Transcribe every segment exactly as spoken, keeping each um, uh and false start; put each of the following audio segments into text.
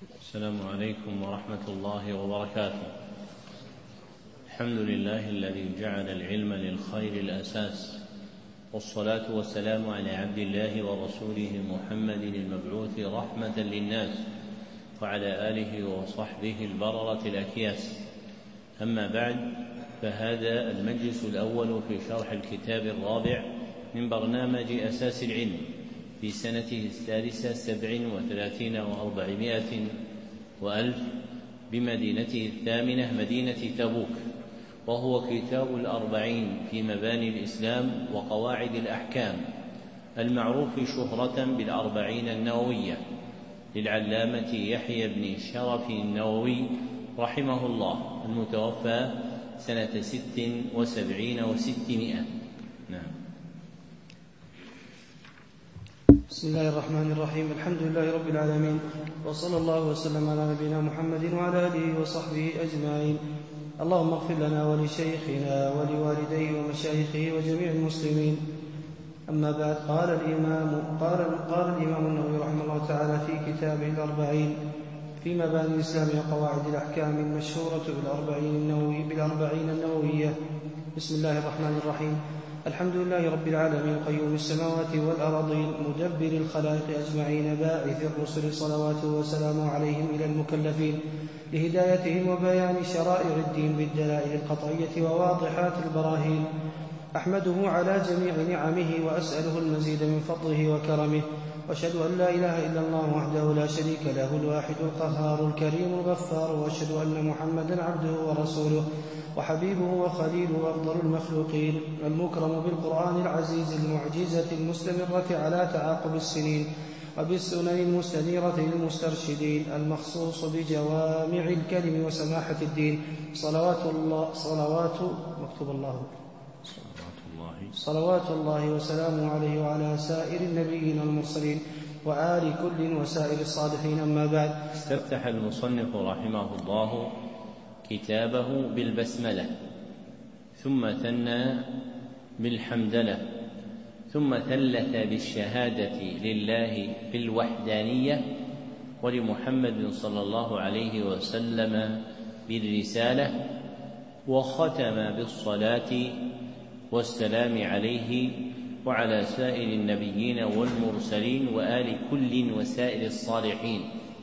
السلام عليكم ورحمة الله وبركاته. الحمد لله الذي جعل العلم للخير الأساس، والصلاة والسلام على عبد الله ورسوله محمد المبعوث رحمة للناس، وعلى آله وصحبه البررة الأكياس. أما بعد، فهذا المجلس الأول في شرح الكتاب الرابع من برنامج أساس العلم في سنته الثالثة سبع وثلاثين وأربعمائة وألف بمدينته الثامنة مدينة تبوك، وهو كتاب الأربعين في مباني الإسلام وقواعد الأحكام، المعروف شهرة بالأربعين النووية للعلامة يحيى بن شرف النووي رحمه الله، المتوفى سنة ست وسبعين وستمائة. نعم. بسم الله الرحمن الرحيم. الحمد لله رب العالمين، وصلى الله وسلم على نبينا محمد وعلى آله وصحبه أجمعين. اللهم اغفر لنا ولشيخنا ولوالديه ومشايخه وجميع المسلمين. أما بعد، قال الإمام قال قال الإمام النووي رحمه الله تعالى في كتابه الأربعين في مباني الإسلام وقواعد الأحكام المشهورة بالأربعين النووي بالأربعين النووية. بسم الله الرحمن الرحيم. الحمد لله رب العالمين، قيوم السماوات والأرضين، مدبر الخلائق أجمعين، باعث الرسل صلواته وسلامه عليهم إلى المكلفين لهدايتهم وبيان شرائع الدين بالدلائل القطعية وواضحات البراهين. أحمده على جميع نعمه وأسأله المزيد من فضله وكرمه، وأشهد أن لا إله إلا الله وحده لا شريك له الواحد القهار الكريم الغفار، وأشهد أن محمدا عبده ورسوله وحبيبه وخليله وأفضل المخلوقين، المكرم بالقرآن العزيز المعجزة المستمرة على تعاقب السنين وبالسنن المستنيرة للمسترشدين، المخصوص بجوامع الكلم وسماحة الدين، صلوات الله صلوات مكتوب الله صلوات الله وسلامه عليه وعلى سائر النبيين المرسلين وآل كل وسائر الصالحين. أما بعد، استفتح المصنف رحمه الله كتابه بالبسملة، ثم ثنى بالحمدلة، ثم ثلث بالشهادة لله بالوحدانية ولمحمد صلى الله عليه وسلم بالرسالة، وختم بالصلاة والسلام عليه وعلى سائر النبيين والمرسلين وآل كل وسائر الصالحين،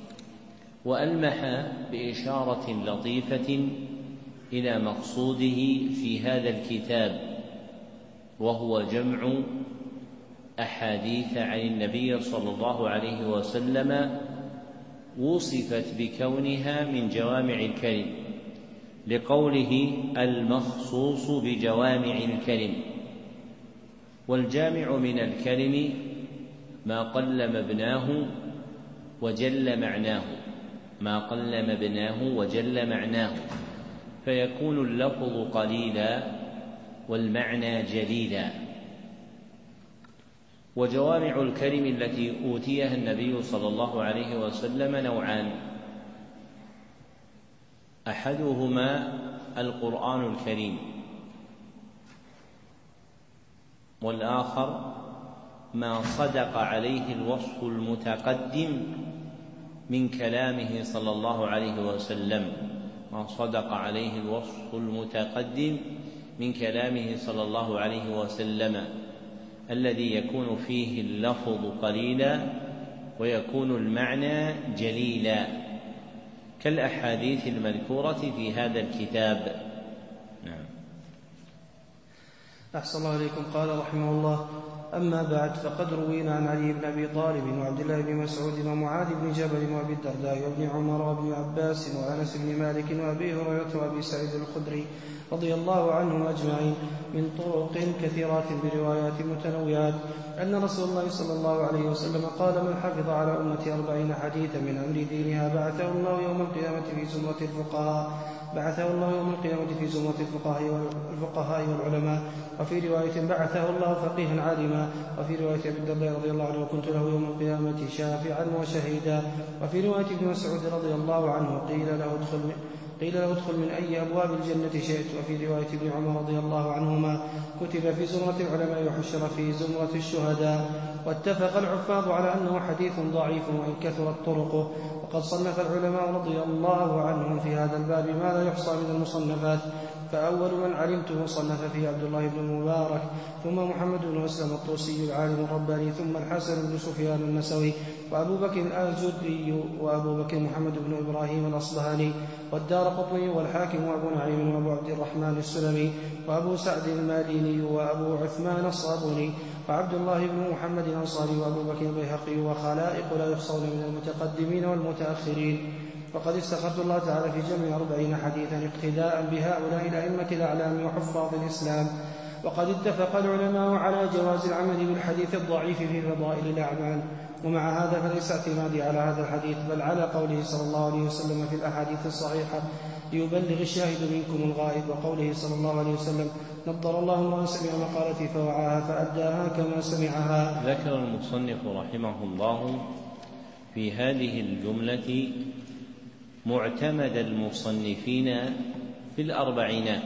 وألمح بإشارة لطيفة إلى مقصوده في هذا الكتاب، وهو جمع أحاديث عن النبي صلى الله عليه وسلم وصفت بكونها من جوامع الكلم، لقوله المخصوص بجوامع الكلم. والجامع من الكلم ما قل مبناه وجل معناه ما قل مبناه وجل معناه فيكون اللفظ قليلا والمعنى جليلا. وجوامع الكلم التي أوتيها النبي صلى الله عليه وسلم نوعان: أحدهما القرآن الكريم، والآخر ما صدق عليه الوصف المتقدم من كلامه صلى الله عليه وسلم ما صدق عليه الوصف المتقدم من كلامه صلى الله عليه وسلم، الذي يكون فيه اللفظ قليلا ويكون المعنى جليلا، كالأحاديث المذكورة في هذا الكتاب. نعم. أحسن الله إليكم. قال رحمه الله: أما بعد، فقد روينا عن علي بن أبي طالب وعبد الله بن مسعود ومعاذ بن جبل وأبي الدرداء وابن عمر وابن عباس وأنس بن مالك وأبي هريرة وأبي سعيد الخدري رضي الله عنهم أجمعين من طرق كثيرات بروايات متنوعات أن رسول الله صلى الله عليه وسلم قال: من حفظ على أمتي أربعين حديثا من أمر دينها بعثه الله يوم القيامة في زمرة الفقهاء بعثه الله يوم القيامة في زمرة الفقهاء والعلماء. وفي رواية: بعثه الله فقيها عالما. وفي رواية أبي الدرداء رضي الله عنه: وكنت له يوم القيامة شافعا وشهيدا. وفي رواية ابن مسعود رضي الله عنه: قيل له ادخل قيل له ادخل من أي أبواب الجنة شئت. وفي رواية ابن عمر رضي الله عنهما كتب في زمرة العلماء وحشر في زمرة الشهداء. واتفق الحفاظ على أنه حديث ضعيف وإن كثرت طرقه. وقد صنف العلماء رضي الله عنهم في هذا الباب ما لا يحصى من المصنفات، فأول من علمته صنف فيه عبد الله بن المبارك، ثم محمد بن أسلم الطوسي العالم الرباني، ثم الحسن بن سفيان النسوي، وأبو بكر الآجري، وأبو بكر محمد بن إبراهيم الأصبهاني، والدارقطني، والحاكم، وأبو نعيم، وأبو عبد الرحمن السلمي، وأبو سعد الماليني، وأبو عثمان الصابوني، وعبد الله بن محمد الأنصاري، وأبو بكر البيهقي، وخلائق لا يحصون من المتقدمين والمتأخرين. وقد استخرت الله تعالى في جمع أربعين حديثا اقتداء بهؤلاء الأئمة الأعلام وحفاظ الإسلام. وقد اتفق العلماء على جواز العمل بالحديث الضعيف في فضائل الأعمال، ومع هذا فليس اعتمادي على هذا الحديث بل على قوله صلى الله عليه وسلم في الأحاديث الصحيحة: ليبلغ الشاهد منكم الغائب، وقوله صلى الله عليه وسلم: نضر الله امرأ سمع مقالتي فوعاها فأداها كما سمعها. ذكر المصنف رحمه الله في هذه الجملة معتمد المصنفين في الأربعينات،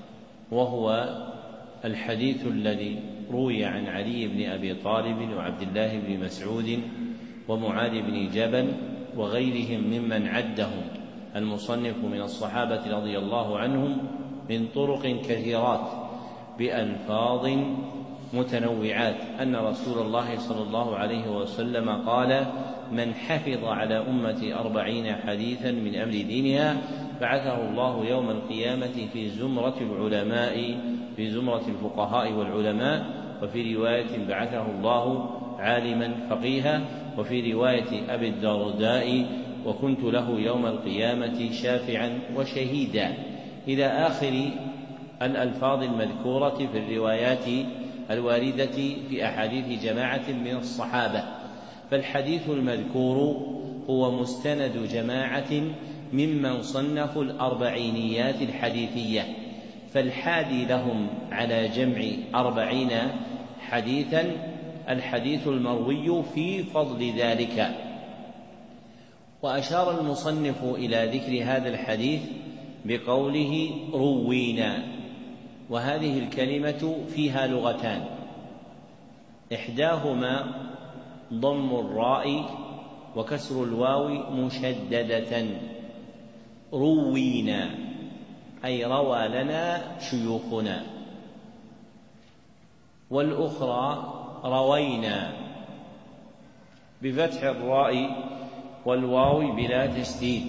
وهو الحديث الذي روي عن علي بن أبي طالب وعبد الله بن مسعود ومعاذ بن جبل وغيرهم ممن عدهم المصنف من الصحابة رضي الله عنهم من طرق كثيرات بألفاظ متنوعات أن رسول الله صلى الله عليه وسلم قال: من حفظ على أمتي أربعين حديثا من أمر دينها بعثه الله يوم القيامة في زمرة العلماء في زمرة الفقهاء والعلماء. وفي رواية: بعثه الله عالما فقيها. وفي رواية أبي الدرداء: وكنت له يوم القيامة شافعا وشهيدا، إلى آخر الألفاظ المذكورة في الروايات الواردة في أحاديث جماعة من الصحابة. فالحديث المذكور هو مستند جماعة ممن صنفوا الأربعينيات الحديثية، فالحادي لهم على جمع أربعين حديثا الحديث المروي في فضل ذلك. وأشار المصنف إلى ذكر هذا الحديث بقوله: روينا. وهذه الكلمة فيها لغتان، إحداهما ضم الراء وكسر الواو مشددة، روينا أي روى لنا شيوخنا، والأخرى روينا بفتح الراء والواو بلا تشديد،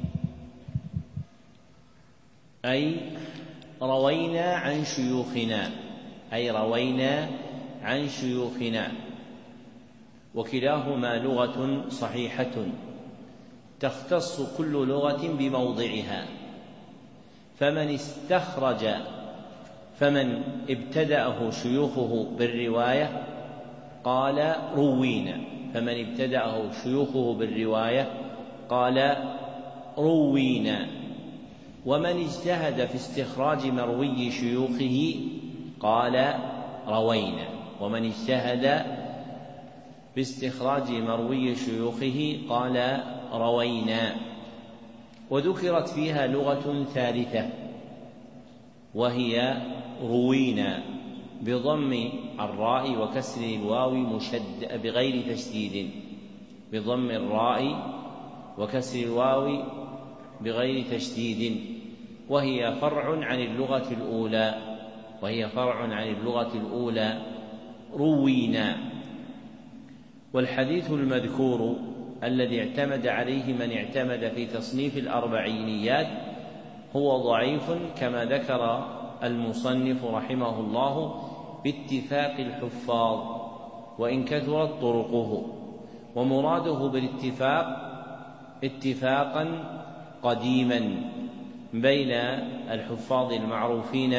أي روينا عن شيوخنا أي روينا عن شيوخنا. وكلاهما لغة صحيحة تختص كل لغة بموضعها، فمن استخرج فمن ابتدأه شيوخه بالرواية قال روينا، فمن ابتدأه شيوخه بالرواية قال روينا. ومن اجتهد في استخراج مروي شيوخه قال روينا، ومن اجتهد في استخراج مروي شيوخه قال روينا. وذكرت فيها لغة ثالثة وهي روينا بضم الراء وكسر الواو مشد بغير تشديد، بضم الراء وكسر الواو بغير تشديد، وهي فرع عن اللغة الأولى وهي فرع عن اللغة الأولى روينا. والحديث المذكور الذي اعتمد عليه من اعتمد في تصنيف الأربعينيات هو ضعيف كما ذكر المصنف رحمه الله باتفاق الحفاظ وإن كثرت طرقه. ومراده بالاتفاق اتفاقا قديما بين الحفاظ المعروفين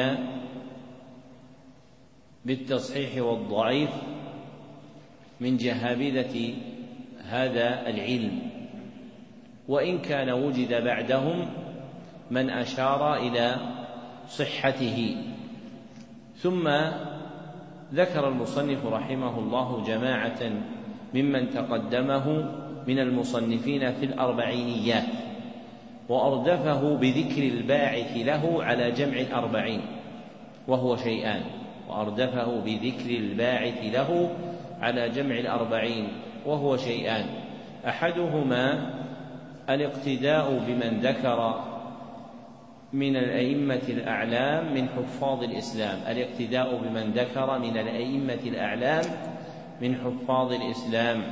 بالتصحيح والضعيف من جهابذة هذا العلم، وإن كان وجد بعدهم من أشار إلى صحته. ثم ذكر المصنف رحمه الله جماعة ممن تقدمه من المصنفين في الأربعينيات، وأردفه بذكر الباعث له على جمع الأربعين وهو شيئان وأردفه بذكر الباعث له على جمع الأربعين وهو شيئان أحدهما الاقتداء بمن ذكر من الأئمة الأعلام من حفاظ الإسلام الاقتداء بمن ذكر من الأئمة الأعلام من حفاظ الإسلام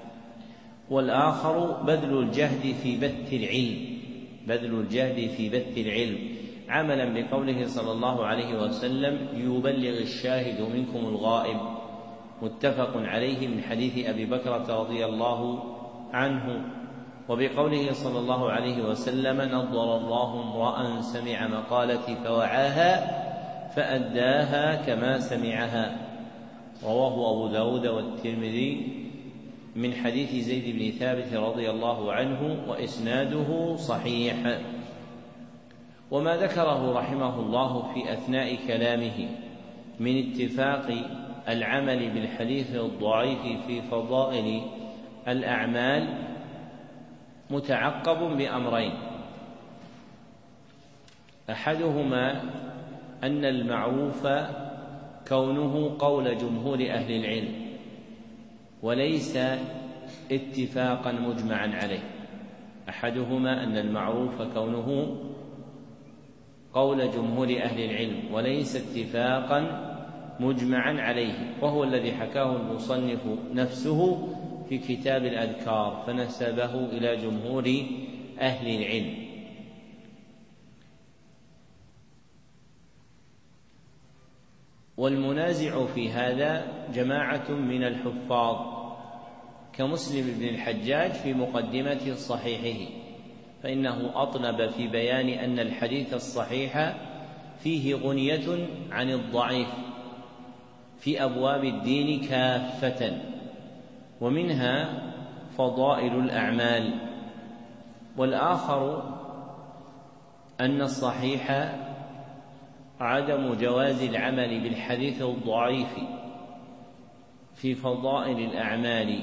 والآخر بذل الجهد في بث العلم بذل الجهد في بث العلم عملا بقوله صلى الله عليه وسلم يبلغ الشاهد منكم الغائب متفق عليه من حديث أبي بكرة رضي الله عنه وبقوله صلى الله عليه وسلم نضر الله امرأ سمع مقالتي فوعاها فأداها كما سمعها رواه أبو داود والترمذي من حديث زيد بن ثابت رضي الله عنه وإسناده صحيح. وما ذكره رحمه الله في أثناء كلامه من اتفاق العمل بالحديث الضعيف في فضائل الأعمال متعقب بأمرين أحدهما أن المعروف كونه قول جمهور أهل العلم وليس اتفاقا مجمعا عليه أحدهما أن المعروف كونه قول جمهور أهل العلم وليس اتفاقا مجمعا عليه وهو الذي حكاه المصنف نفسه في كتاب الأذكار فنسبه إلى جمهور أهل العلم. والمنازع في هذا جماعة من الحفاظ كمسلم بن الحجاج في مقدمة صحيحه فإنه أطلب في بيان أن الحديث الصحيح فيه غنية عن الضعيف في أبواب الدين كافة ومنها فضائل الأعمال والآخر أن الصحيح عدم جواز العمل بالحديث الضعيف في فضائل الأعمال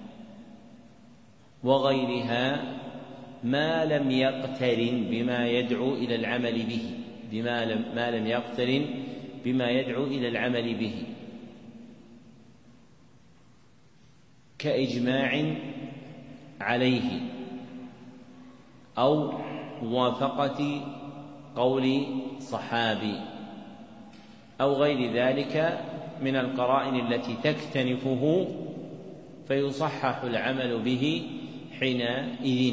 وغيرها ما لم يقترن بما يدعو إلى العمل به بما لم, ما لم يقترن بما يدعو إلى العمل به كإجماع عليه أو موافقة قول صحابي أو غير ذلك من القرائن التي تكتنفه فيصحح العمل به حينئذ.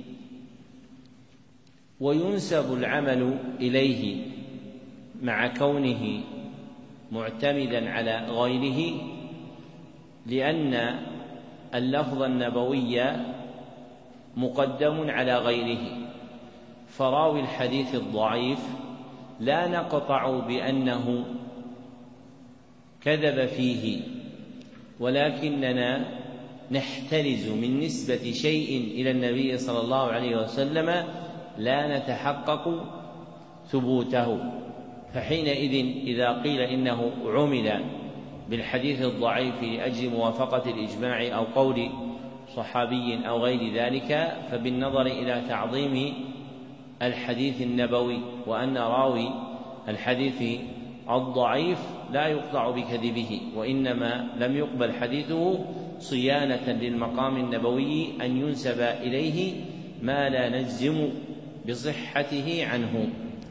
وينسب العمل إليه مع كونه معتمدا على غيره لأن اللفظ النبوي مقدم على غيره فراوي الحديث الضعيف لا نقطع بأنه كذب فيه ولكننا نحترز من نسبة شيء إلى النبي صلى الله عليه وسلم لا نتحقق ثبوته فحينئذ إذا قيل إنه عمل بالحديث الضعيف لأجل موافقة الإجماع أو قول صحابي أو غير ذلك فبالنظر إلى تعظيم الحديث النبوي وأن راوي الحديث الضعيف لا يقطع بكذبه وإنما لم يقبل حديثه صيانة للمقام النبوي أن ينسب إليه ما لا نجزم بصحته عنه.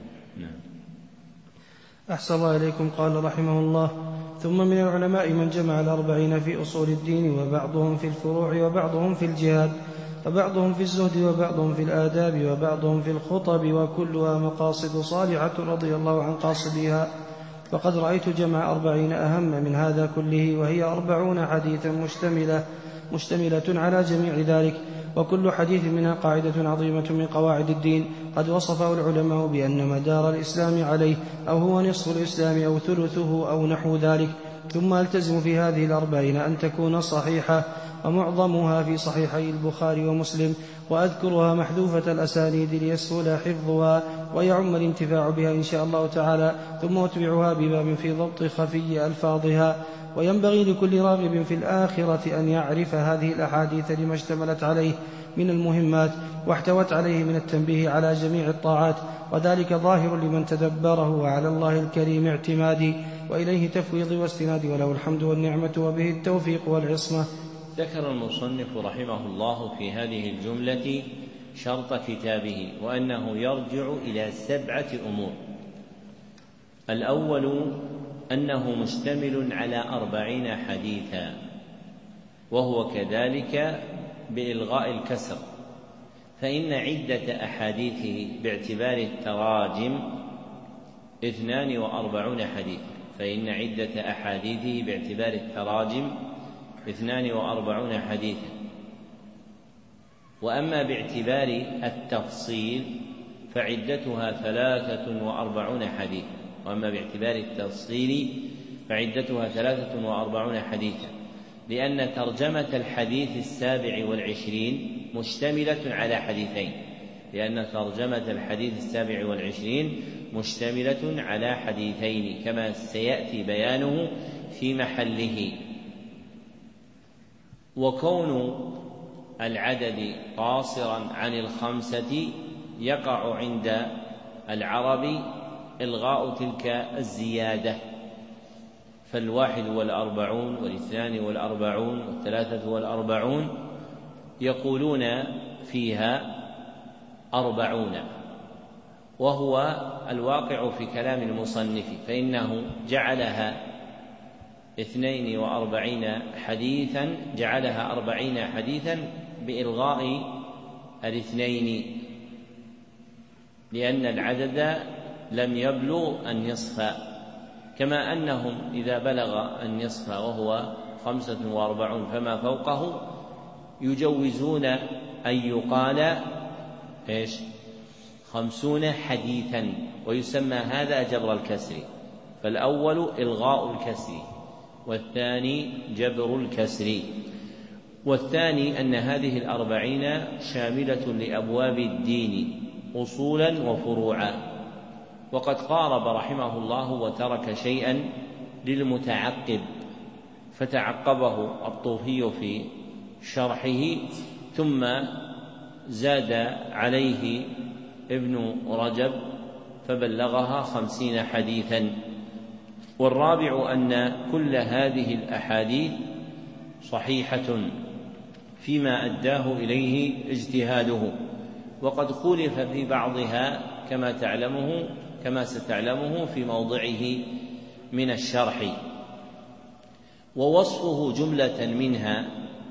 أحسن الله إليكم. قال رحمه الله: ثم من العلماء من جمع الأربعين في أصول الدين وبعضهم في الفروع وبعضهم في الجهاد وبعضهم في الزهد وبعضهم في الآداب وبعضهم في الخطب وكلها مقاصد صالحة رضي الله عن قاصدها. وقد رأيت جمع أربعين أهم من هذا كله وهي أربعون حديثا مشتملة, مشتملة على جميع ذلك وكل حديث منها قاعدة عظيمة من قواعد الدين قد وصفه العلماء بأن مدار الإسلام عليه أو هو نصف الإسلام أو ثلثه أو نحو ذلك. ثم ألتزم في هذه الأربعين أن تكون صحيحة ومعظمها في صحيحي البخاري ومسلم وأذكرها محذوفة الأسانيد ليسهل حفظها ويعم الانتفاع بها إن شاء الله تعالى. ثم أتبعها بباب في ضبط خفي ألفاظها. وينبغي لكل راغب في الآخرة أن يعرف هذه الأحاديث لما اشتملت عليه من المهمات، واحتوت عليه من التنبيه على جميع الطاعات، وذلك ظاهر لمن تدبره، وعلى الله الكريم اعتمادي، وإليه تفويضي واستنادي، وله الحمد والنعمة وبه التوفيق والعصمة. ذكر المصنف رحمه الله في هذه الجملة شرط كتابه، وأنه يرجع إلى سبعة أمور. الأول أنه مشتمل على أربعين حديثا، وهو كذلك بإلغاء الكسر، فإن عدة أحاديثه باعتبار التراجم اثنان وأربعون حديثا فإن عدة أحاديثه باعتبار التراجم اثنان وأربعون حديثا وأما باعتبار التفصيل فعدتها ثلاثة وأربعون حديثا وأما باعتبار التفصيل فعدتها ثلاثة وأربعون حديثا لأن ترجمة الحديث السابع والعشرين مشتملة على حديثين لأن ترجمة الحديث السابع والعشرين مشتملة على حديثين كما سيأتي بيانه في محله. وكون العدد قاصرا عن الخمسة يقع عند العرب إلغاء تلك الزيادة، فالواحد والأربعون والاثنان والأربعون والثلاثة والأربعون يقولون فيها أربعون، وهو الواقع في كلام المصنف، فإنه جعلها اثنين وأربعين حديثا جعلها أربعين حديثا بإلغاء الاثنين، لأن العدد لم يبلغ النصف، كما أنهم إذا بلغ النصف وهو خمسة وأربعون فما فوقه يجوزون أن يقال إيش خمسون حديثا، ويسمى هذا جبر الكسر، فالأول إلغاء الكسر والثاني جبر الكسر. والثاني أن هذه الأربعين شاملة لأبواب الدين أصولا وفروعا، وقد قارب رحمه الله وترك شيئا للمتعقب فتعقبه الطوفي في شرحه، ثم زاد عليه ابن رجب فبلغها خمسين حديثا. والرابع أن كل هذه الأحاديث صحيحة فيما أداه إليه اجتهاده، وقد خولف في بعضها كما تعلمه كما ستعلمه في موضعه من الشرح. ووصفه جملة منها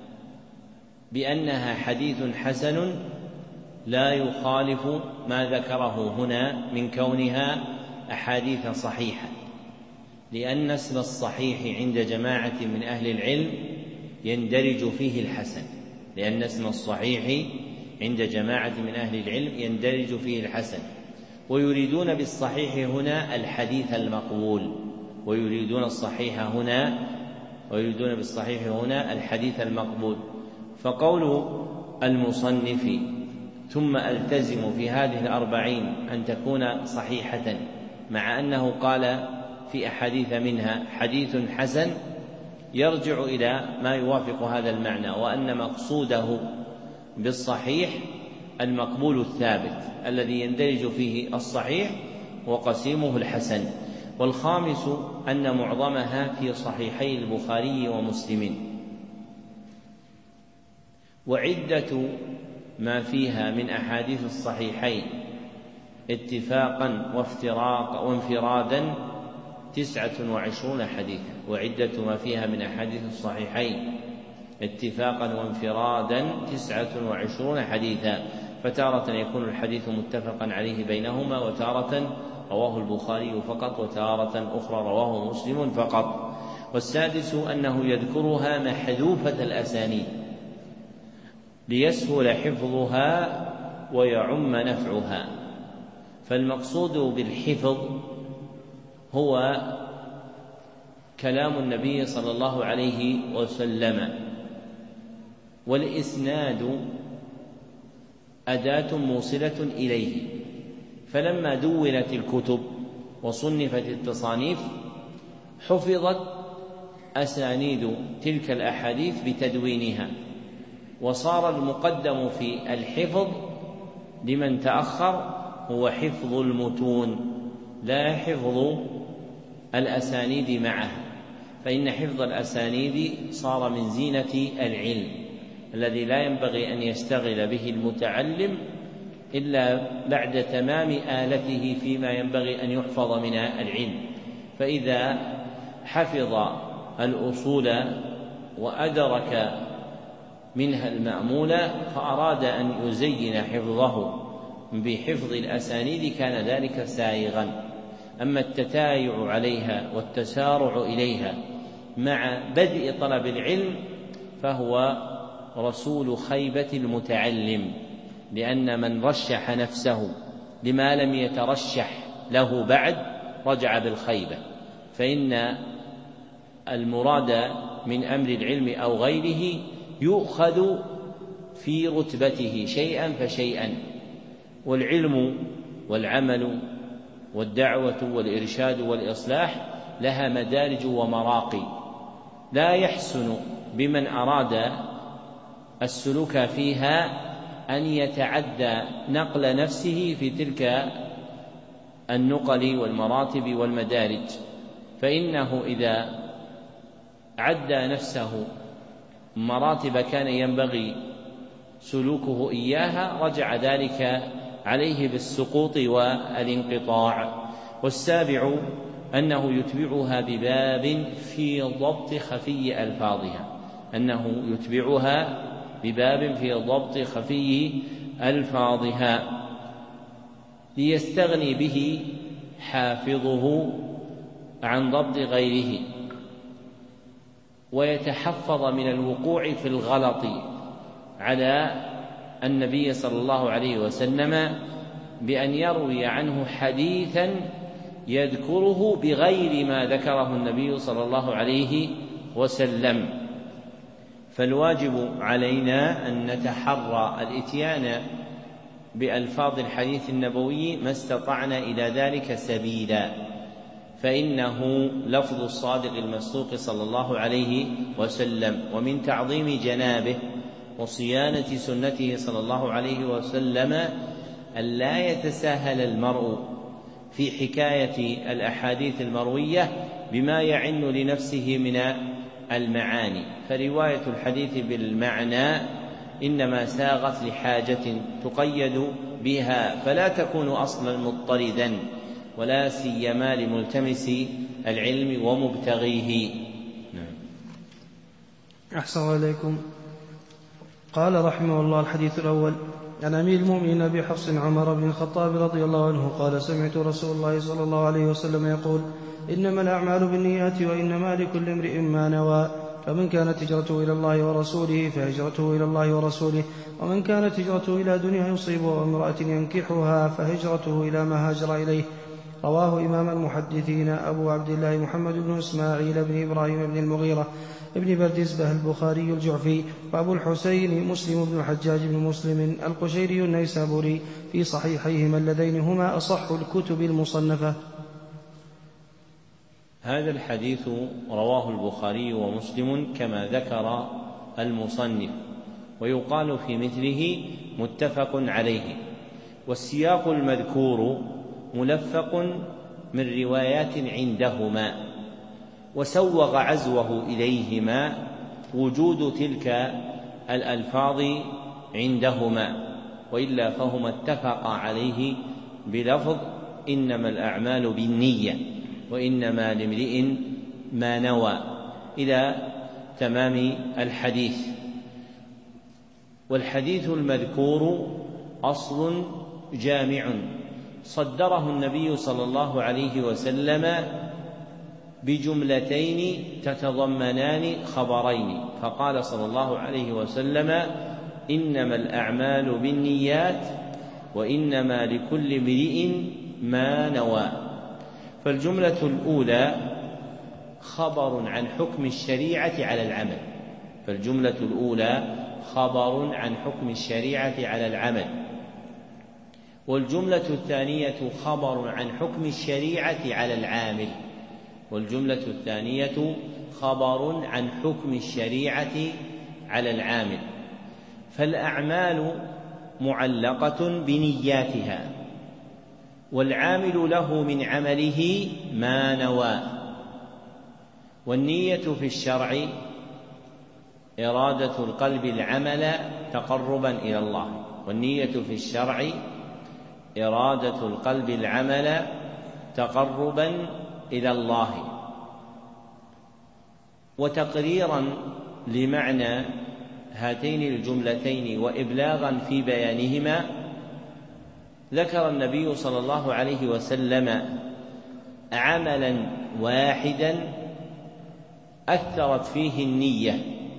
بأنها حديث حسن لا يخالف ما ذكره هنا من كونها أحاديث صحيحة، لأن اسم الصحيح عند جماعة من أهل العلم يندرج فيه الحسن لأن اسم الصحيح عند جماعة من أهل العلم يندرج فيه الحسن، ويريدون بالصحيح هنا الحديث المقبول ويريدون الصحيح هنا ويريدون بالصحيح هنا الحديث المقبول. فقول المصنف ثم ألتزم في هذه الأربعين أن تكون صحيحة، مع أنه قال في أحاديث منها حديث حسن، يرجع إلى ما يوافق هذا المعنى، وأن مقصوده بالصحيح المقبول الثابت الذي يندرج فيه الصحيح وقسيمه الحسن. والخامس أن معظمها في صحيحي البخاري ومسلم، وعدة ما فيها من أحاديث الصحيحين اتفاقا وافتراقا وانفرادا تسعة وعشرون حديثا وعدة ما فيها من أحاديث الصحيحين اتفاقا وانفرادا تسعة وعشرون حديثا، فتارة يكون الحديث متفقا عليه بينهما، وتارة رواه البخاري فقط، وتارة أخرى رواه مسلم فقط. والسادس أنه يذكرها محذوفة الأسانيد ليسهل حفظها ويعم نفعها، فالمقصود بالحفظ هو كلام النبي صلى الله عليه وسلم، والإسناد أداة موصلة إليه، فلما دونت الكتب وصنفت التصانيف حفظت أسانيد تلك الأحاديث بتدوينها، وصار المقدم في الحفظ لمن تأخر هو حفظ المتون لا حفظ الأسانيد معه، فإن حفظ الأسانيد صار من زينة العلم الذي لا ينبغي أن يشتغل به المتعلم إلا بعد تمام آلته فيما ينبغي أن يحفظ من العلم. فإذا حفظ الأصول وأدرك منها المأمول فأراد أن يزين حفظه بحفظ الأسانيد كان ذلك سائغا. أما التتايع عليها والتسارع إليها مع بدء طلب العلم فهو رسول خيبة المتعلم، لأن من رشح نفسه لما لم يترشح له بعد رجع بالخيبة. فإن المراد من أمر العلم أو غيره يؤخذ في رتبته شيئا فشيئا، والعلم والعمل والدعوة والإرشاد والإصلاح لها مدارج ومراقي، لا يحسن بمن أراد السلوك فيها أن يتعدى نقل نفسه في تلك النقل والمراتب والمدارج، فإنه إذا عدى نفسه مراتب كان ينبغي سلوكه إياها رجع ذلك عليه بالسقوط والانقطاع. والسابع أنه يتبعها بباب في ضبط خفي ألفاظها أنه يتبعها بباب في ضبط خفي ألفاظها ليستغني به حافظه عن ضبط غيره، ويتحفظ من الوقوع في الغلط على النبي صلى الله عليه وسلم بأن يروي عنه حديثا يذكره بغير ما ذكره النبي صلى الله عليه وسلم. فالواجب علينا أن نتحرى الإتيان بألفاظ الحديث النبوي ما استطعنا إلى ذلك سبيلا، فإنه لفظ الصادق المصدوق صلى الله عليه وسلم، ومن تعظيم جنابه وصيانة سنته صلى الله عليه وسلم أن لا يتساهل المرء في حكاية الأحاديث المروية بما يعن لنفسه من المعاني، فرواية الحديث بالمعنى إنما ساغت لحاجة تقيد بها فلا تكون أصلا مضطردا، ولا سيما لملتمس العلم ومبتغيه. أحسن عليكم. قال رحمه الله: الحديث الأول عن أمير المؤمنين أبي حفص عمر بن الخطاب رضي الله عنه قال: سمعت رسول الله صلى الله عليه وسلم يقول: إنما الأعمال بالنيات وإنما لكل امرئ ما نوى، فمن كانت هجرته إلى الله ورسوله فهجرته إلى الله ورسوله، ومن كانت هجرته إلى دنيا يصيبها وامرأة ينكحها فهجرته إلى ما هاجر إليه. رواه إمام المحدثين أبو عبد الله محمد بن إسماعيل بن إبراهيم بن المغيرة ابن بردزبة البخاري الجعفي، وأبو الحسين مسلم بن الحجاج بن مسلم القشيري النيسابوري في صحيحيهما اللذين هما أصح الكتب المصنفة. هذا الحديث رواه البخاري ومسلم كما ذكر المصنف، ويقال في مثله متفق عليه، والسياق المذكور ملفق من روايات عندهما، وسوغ عزوه إليهما وجود تلك الألفاظ عندهما، وإلا فهما اتفقا عليه بلفظ إنما الأعمال بالنية وإنما لامرئ ما نوى إلى تمام الحديث. والحديث المذكور أصل جامع صدره النبي صلى الله عليه وسلم بجملتين تتضمنان خبرين، فقال صلى الله عليه وسلم: إنما الأعمال بالنيات وإنما لكل امرئ ما نوى. فالجملة الأولى خبر عن حكم الشريعة على العمل فالجملة الأولى خبر عن حكم الشريعة على العمل والجملة الثانية خبر عن حكم الشريعة على العامل والجملة الثانية خبر عن حكم الشريعة على العامل. فالأعمال معلقة بنياتها، والعامل له من عمله ما نوى. والنية في الشرع إرادة القلب العمل تقربا إلى الله، والنية في الشرع إرادة القلب العمل تقربا إلى الله. وتقريرا لمعنى هاتين الجملتين وإبلاغا في بيانهما، ذكر النبي صلى الله عليه وسلم عملا واحدا أثرت فيه النية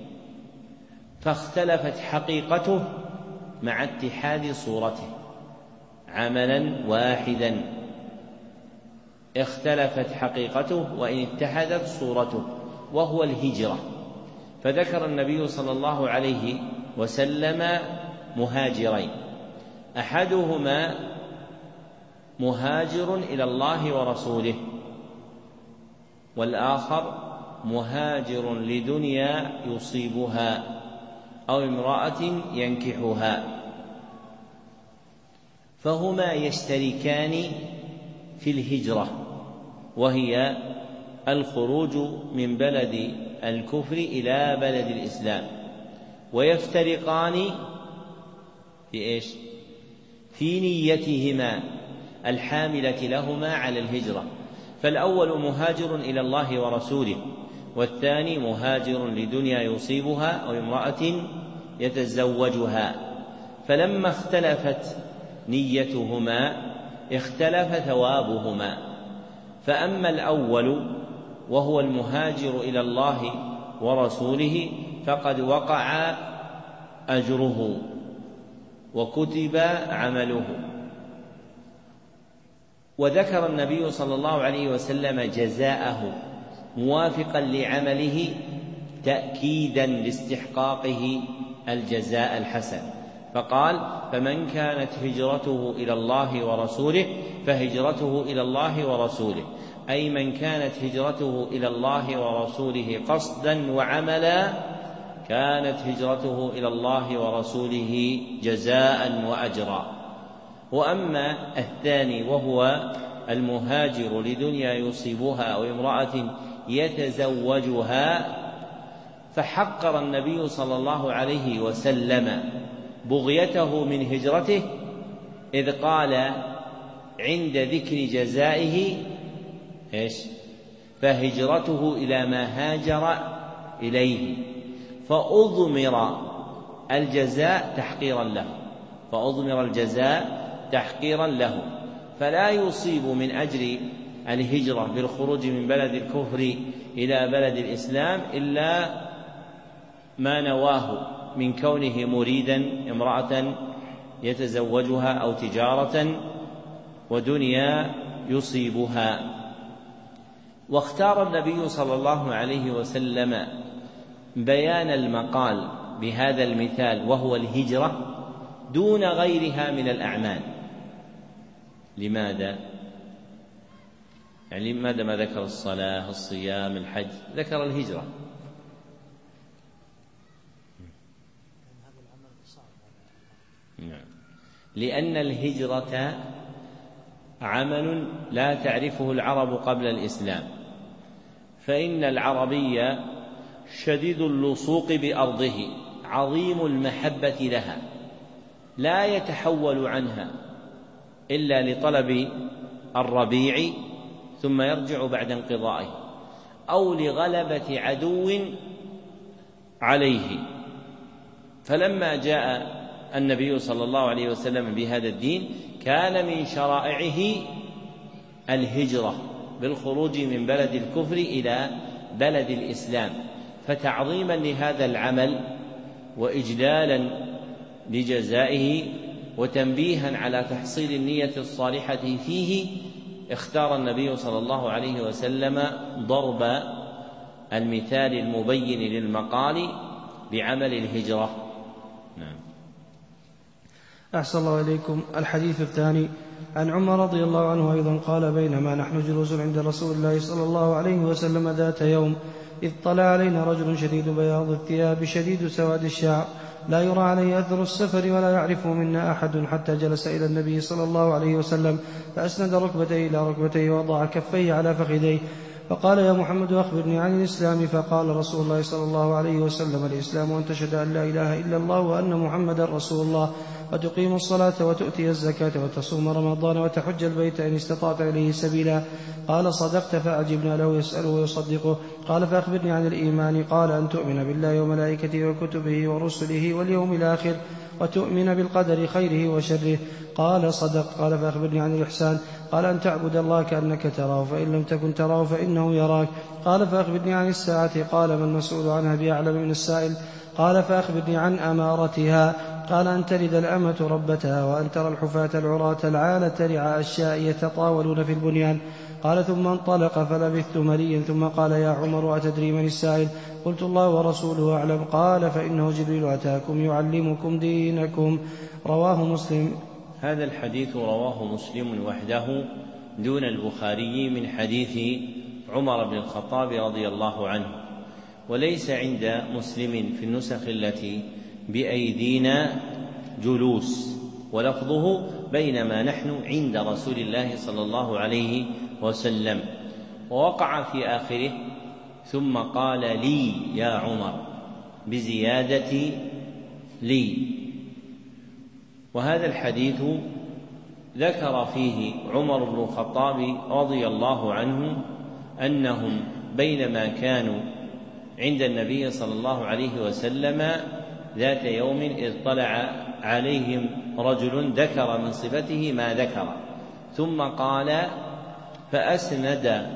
فاختلفت حقيقته مع اتحاد صورته. عملا واحدا اختلفت حقيقته وإن اتحدت صورته، وهو الهجرة. فذكر النبي صلى الله عليه وسلم مهاجرين، أحدهما مهاجر إلى الله ورسوله، والآخر مهاجر لدنيا يصيبها أو امرأة ينكحها، فهما يشتركان في الهجرة، وهي الخروج من بلد الكفر إلى بلد الإسلام، ويفترقان في إيش؟ في نيتهما الحاملة لهما على الهجرة. فالأول مهاجر إلى الله ورسوله، والثاني مهاجر لدنيا يصيبها أو امرأة يتزوجها. فلما اختلفت نيتهما اختلف ثوابهما. فأما الأول وهو المهاجر إلى الله ورسوله فقد وقع أجره وكتب عمله. وذكر النبي صلى الله عليه وسلم جزاءه موافقا لعمله تأكيدا لاستحقاقه الجزاء الحسن، فقال: فمن كانت هجرته إلى الله ورسوله فهجرته إلى الله ورسوله، أي من كانت هجرته إلى الله ورسوله قصدا وعملا كانت هجرته إلى الله ورسوله جزاء وأجرا. وأما الثاني وهو المهاجر لدنيا يصيبها أو امرأة يتزوجها، فحقر النبي صلى الله عليه وسلم بغيته من هجرته، إذ قال عند ذكر جزائه إيش؟ فهجرته إلى ما هاجر إليه، فأضمر الجزاء تحقيرا له فأضمر الجزاء تحقيرا له فلا يصيب من أجر الهجرة بالخروج من بلد الكفر إلى بلد الإسلام إلا ما نواه من كونه مريدا امرأة يتزوجها أو تجارة ودنيا يصيبها. واختار النبي صلى الله عليه وسلم بيان المقال بهذا المثال وهو الهجرة دون غيرها من الأعمال. لماذا؟ يعني لماذا ما ذكر الصلاة، الصيام، الحج، ذكر الهجرة؟ نعم. لأن الهجرة عمل لا تعرفه العرب قبل الإسلام، فإن العربي شديد اللصوق بأرضه عظيم المحبة لها، لا يتحول عنها إلا لطلب الربيع ثم يرجع بعد انقضائه، أو لغلبة عدو عليه. فلما جاء النبي صلى الله عليه وسلم بهذا الدين كان من شرائعه الهجرة بالخروج من بلد الكفر إلى بلد الإسلام، فتعظيما لهذا العمل وإجلالا لجزائه وتنبيها على تحصيل النية الصالحة فيه اختار النبي صلى الله عليه وسلم ضرب المثال المبين للمقال بعمل الهجرة. نعم. أحسن الله إليكم. الحديث الثاني عن عمر رضي الله عنه أيضا قال: بينما نحن جلوس عند رسول الله صلى الله عليه وسلم ذات يوم إذ طلع علينا رجل شديد بياض الثياب شديد سواد الشعر لا يرى عليه أثر السفر ولا يعرفه منا أحد، حتى جلس إلى النبي صلى الله عليه وسلم فأسند ركبتيه إلى ركبتيه ووضع كفيه على فخذيه فقال: يا محمد أخبرني عن الإسلام. فقال رسول الله صلى الله عليه وسلم: الإسلام أن تشهد أن لا إله إلا الله وأن محمدا رسول الله، وتقيم الصلاة وتؤتي الزكاة وتصوم رمضان وتحج البيت إن استطعت إليه سبيلا. قال: صدقت. فأجبنا له يسأله ويصدقه. قال: فأخبرني عن الإيمان. قال: أن تؤمن بالله وملائكته وكتبه ورسله واليوم الآخر وتؤمن بالقدر خيره وشره. قال: صدق. قال: فأخبرني عن الإحسان. قال: أن تعبد الله كأنك تراه فإن لم تكن تراه فإنه يراك. قال: فأخبرني عن الساعة. قال: ما المسؤول عنها بأعلم من السائل. قال: فأخبرني عن أمارتها. قال: أن تلد الأمة ربتها وأن ترى الحفاة العراة العالة رعاء الشاء يتطاولون في البنيان. قال: ثم انطلق فلبثت مليا ثم قال: يا عمر أتدري من السائل؟ قلت: الله ورسوله أعلم. قال: فإنه جبريل أتاكم يعلمكم دينكم. رواه مسلم. هذا الحديث رواه مسلم وحده دون البخاري من حديث عمر بن الخطاب رضي الله عنه، وليس عند مسلم في النسخ التي بأيدينا جلوس، ولفظه: بينما نحن عند رسول الله صلى الله عليه وسلم. ووقع في آخره: ثم قال لي يا عمر، بزيادة لي. وهذا الحديث ذكر فيه عمر بن الخطاب رضي الله عنه أنهم بينما كانوا عند النبي صلى الله عليه وسلم ذات يوم إذ طلع عليهم رجل ذكر من صفته ما ذكر، ثم قال: فأسند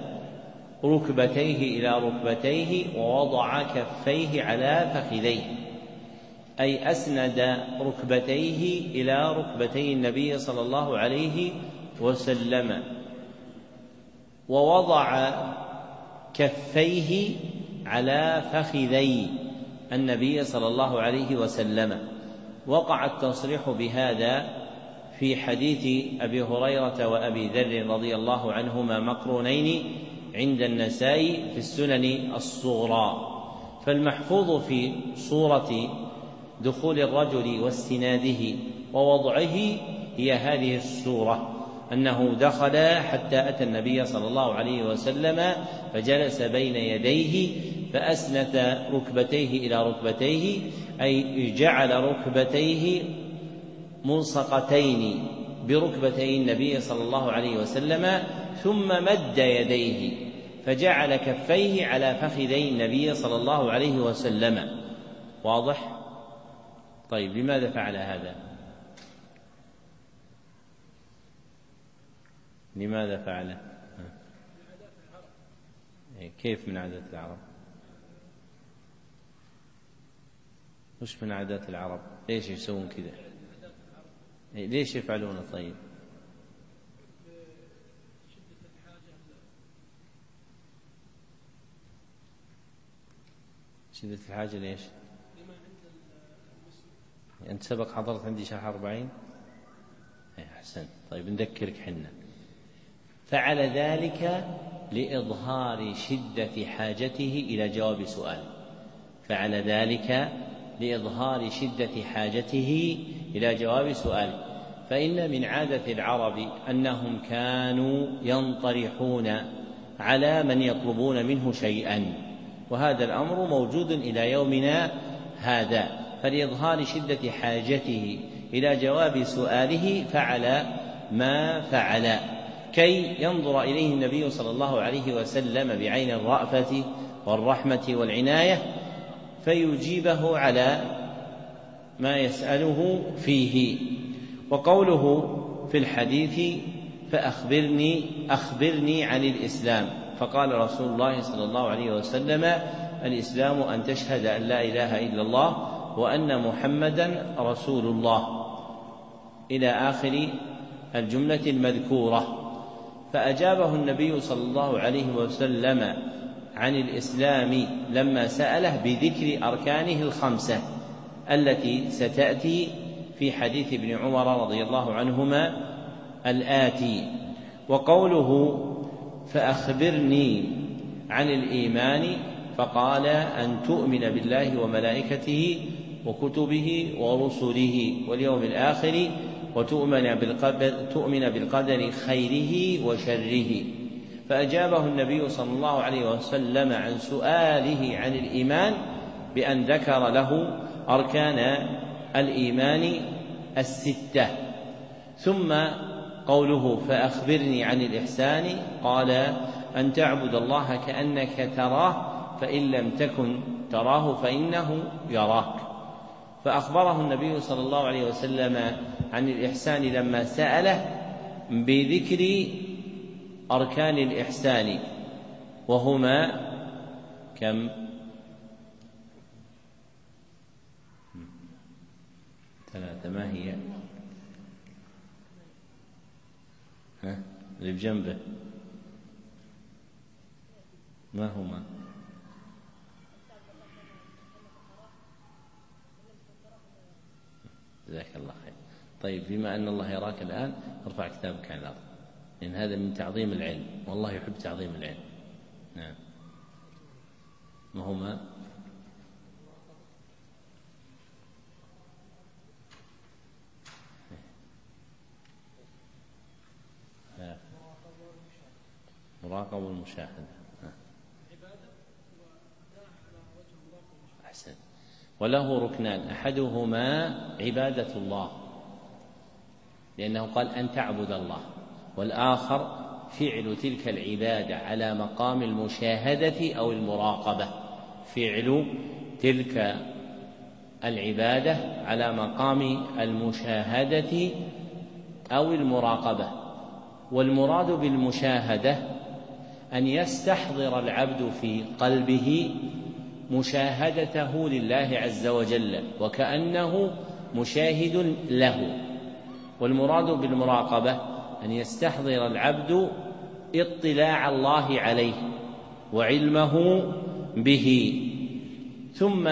ركبتيه إلى ركبتيه ووضع كفيه على فخذيه، أي أسند ركبتيه إلى ركبتي النبي صلى الله عليه وسلم ووضع كفيه على فخذي النبي صلى الله عليه وسلم. وقع التصريح بهذا في حديث أبي هريرة وأبي ذر رضي الله عنهما مقرونين عند النسائي في السنن الصغرى. فالمحفوظ في صورة دخول الرجل واستناده ووضعه هي هذه الصورة، أنه دخل حتى أتى النبي صلى الله عليه وسلم فجلس بين يديه فأسند ركبتيه إلى ركبتيه، أي جعل ركبتيه ملصقتين بركبتي النبي صلى الله عليه وسلم، ثم مد يديه فجعل كفيه على فخذي النبي صلى الله عليه وسلم. واضح؟ طيب، لماذا فعل هذا؟ لماذا فعله؟ كيف من عادات العرب؟ وش من عادات العرب؟ ليش يسوون كذا؟ ليش يفعلونه؟ طيب، شدة الحاجة ليش؟ أنت سبق حضرت عندي شرح أربعين؟ أحسن. طيب، نذكرك حنا. فعل ذلك لإظهار شدة حاجته إلى جواب سؤال فعل ذلك لإظهار شدة حاجته إلى جواب سؤال فإن من عادة العرب أنهم كانوا ينطرحون على من يطلبون منه شيئا، وهذا الأمر موجود إلى يومنا هذا. فلإظهار شدة حاجته إلى جواب سؤاله فعل ما فعل كي ينظر إليه النبي صلى الله عليه وسلم بعين الرأفة والرحمة والعناية فيجيبه على ما يسأله فيه. وقوله في الحديث: فأخبرني أخبرني عن الإسلام، فقال رسول الله صلى الله عليه وسلم: الإسلام أن تشهد أن لا إله إلا الله وأن محمدا رسول الله، إلى آخر الجملة المذكورة. فأجابه النبي صلى الله عليه وسلم عن الإسلام لما سأله بذكر أركانه الخمسة التي ستأتي في حديث ابن عمر رضي الله عنهما الآتي. وقوله: فأخبرني عن الإيمان، فقال: أن تؤمن بالله وملائكته وكتبه ورسله واليوم الآخر وتؤمن بالقدر, تؤمن بالقدر خيره وشره. فأجابه النبي صلى الله عليه وسلم عن سؤاله عن الإيمان بأن ذكر له أركان الإيمان الستة. ثم قوله فأخبرني عن الإحسان قال أن تعبد الله كأنك تراه فإن لم تكن تراه فإنه يراك. فأخبره النبي صلى الله عليه وسلم عن الإحسان لما سأله بذكر أركان الإحسان وهما كم؟ ثلاثة. ما هي؟ ها؟ اللي بجنبه ما هما؟ جزاك الله خير. طيب، بما أن الله يراك الآن ارفع كتابك عن الأرض، لأن هذا من تعظيم العلم، والله يحب تعظيم العلم. نعم. ما هما؟ مراقبة والمشاهدة. أحسن. وله ركنان، أحدهما عبادة الله لأنه قال أن تعبد الله، والآخر فعل تلك العبادة على مقام المشاهدة أو المراقبة، فعل تلك العبادة على مقام المشاهدة أو المراقبة. والمراد بالمشاهدة أن يستحضر العبد في قلبه مشاهدته لله عز وجل وكأنه مشاهد له. والمراد بالمراقبة أن يستحضر العبد اطلاع الله عليه وعلمه به. ثم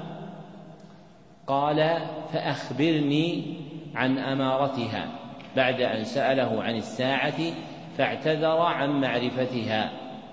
قال فأخبرني عن أمارتها بعد أن سأله عن الساعة فاعتذر عن معرفتها.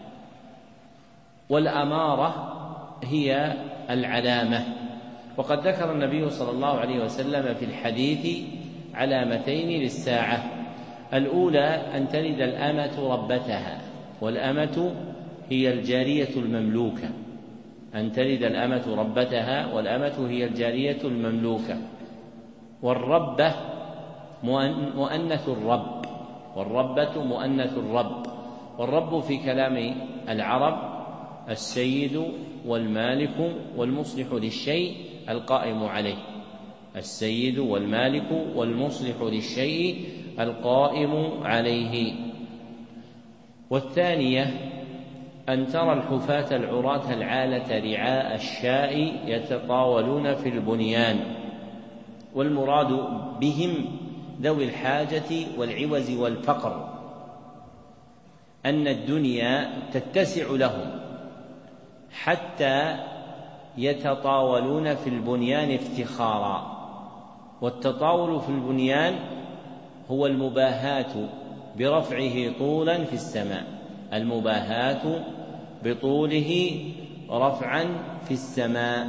والأمارة هي العلامة. وقد ذكر النبي صلى الله عليه وسلم في الحديث علامتين للساعة: الأولى أن تلد الأمة ربتها، والأمة هي الجارية المملوكة، أن تلد الأمة ربتها والأمة هي الجارية المملوكة. والربة مؤنث الرب، والربة مؤنث الرب. والرب في كلام العرب السيد والمالك والمصلح للشيء القائم عليه، السيد والمالك والمصلح للشيء القائم عليه. والثانية أن ترى الحفاة العراة العالة رعاء الشاء يتطاولون في البنيان. والمراد بهم ذوي الحاجة والعوز والفقر، أن الدنيا تتسع لهم حتى يتطاولون في البنيان افتخارا. والتطاول في البنيان هو المباهاة برفعه طولا في السماء، المباهاة بطوله رفعا في السماء.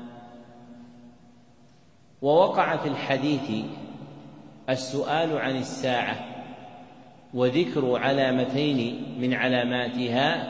ووقع في الحديث السؤال عن الساعة وذكر علامتين من علاماتها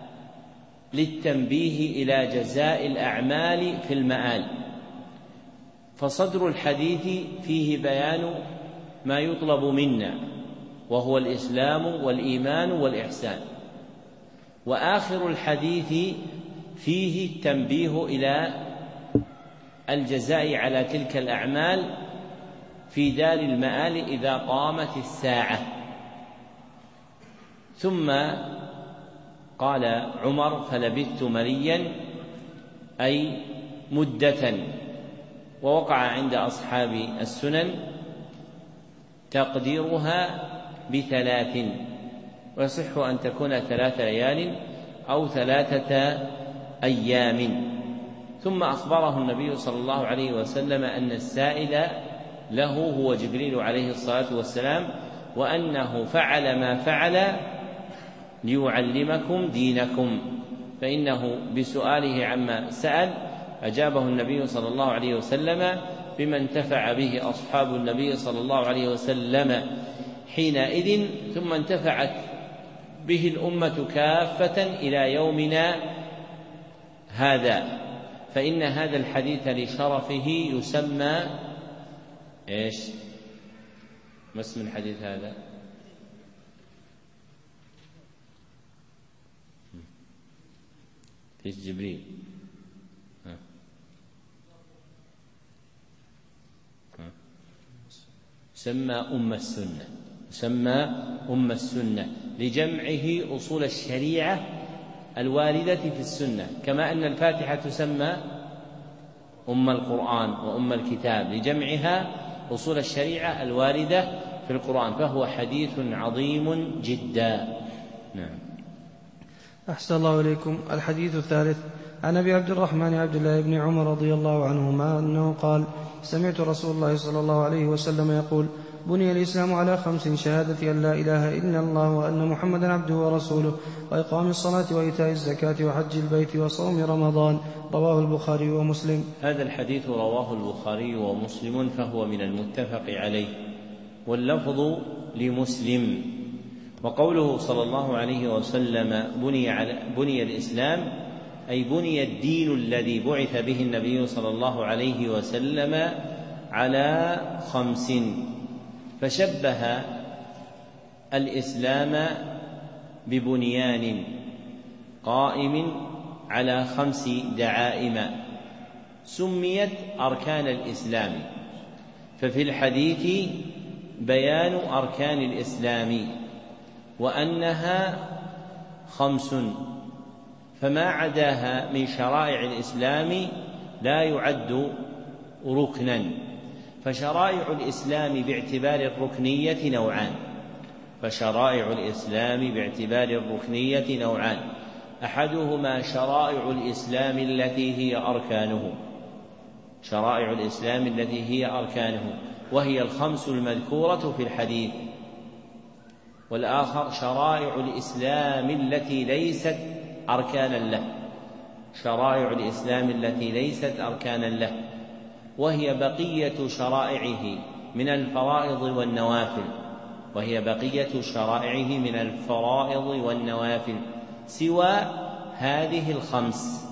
للتنبيه إلى جزاء الأعمال في المآل. فصدر الحديث فيه بيان ما يطلب منا وهو الإسلام والإيمان والإحسان، وآخر الحديث فيه التنبيه إلى الجزاء على تلك الأعمال في دار المآل إذا قامت الساعة. ثم قال عمر فلبثت مليا أي مدة. ووقع عند أصحاب السنن تقديرها بثلاث، ويصح أن تكون ثلاث ليال أو ثلاثة أيام. ثم أخبره النبي صلى الله عليه وسلم أن السائل له هو جبريل عليه الصلاة والسلام، وأنه فعل ما فعل ليعلمكم دينكم، فإنه بسؤاله عما سأل أجابه النبي صلى الله عليه وسلم بما انتفع به أصحاب النبي صلى الله عليه وسلم حينئذ، ثم انتفعت به الأمة كافة إلى يومنا هذا. فإن هذا الحديث لشرفه يسمى إيش؟ ما اسم الحديث هذا؟ فيش جبريل. ها. ها. سمى أم السنة، سمى أم السنة لجمعه أصول الشريعة الواردة في السنة، كما أن الفاتحة تسمى أم القرآن وأم الكتاب لجمعها أصول الشريعة الواردة في القرآن، فهو حديث عظيم جدا. نعم. أحسن الله إليكم. الحديث الثالث عن أبي عبد الرحمن عبد الله بن عمر رضي الله عنهما أنه قال: سمعت رسول الله صلى الله عليه وسلم يقول: بني الإسلام على خمس: شهادة أن لا إله إلا الله وأن محمدا عبده ورسوله، وإقام الصلاة وإيتاء الزكاة وحج البيت وصوم رمضان. رواه البخاري ومسلم. هذا الحديث رواه البخاري ومسلم، فهو من المتفق عليه، واللفظ لمسلم. وقوله صلى الله عليه وسلم بني, على بني الإسلام أي بني الدين الذي بعث به النبي صلى الله عليه وسلم على خمس، فشبه الإسلام ببنيان قائم على خمس دعائم سميت أركان الإسلام، ففي الحديث بيان أركان الإسلام وأنها خمس، فما عداها من شرائع الإسلام لا يعد ركنا. فشرائع الإسلام باعتبار الركنية نوعان فشرائع الإسلام باعتبار الركنية نوعان أحدهما شرائع الإسلام التي هي أركانه شرائع الإسلام التي هي أركانه وهي الخمس المذكورة في الحديث، والآخر شرائع الإسلام التي ليست أركانا له شرائع الإسلام التي ليست أركانا له وهي بقية شرائعه من الفرائض والنوافل وهي بقية شرائعه من الفرائض والنوافل سوى هذه الخمس.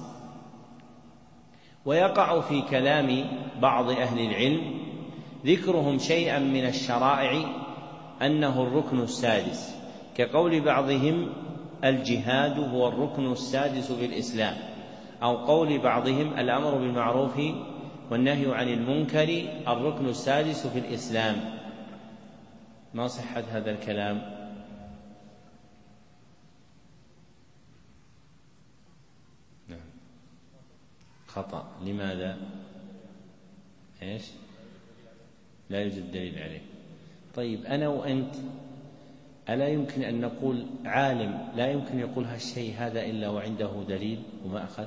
ويقع في كلام بعض أهل العلم ذكرهم شيئا من الشرائع أنه الركن السادس، كقول بعضهم الجهاد هو الركن السادس في الإسلام، أو قول بعضهم الأمر بالمعروف والنهي عن المنكر الركن السادس في الإسلام. ما صحة هذا الكلام؟ نعم خطأ. لماذا؟ إيش؟ لا يوجد دليل عليه. طيب أنا وأنت ألا يمكن أن نقول عالم لا يمكن يقول هالشيء هذا إلا وعنده دليل وما أخذ؟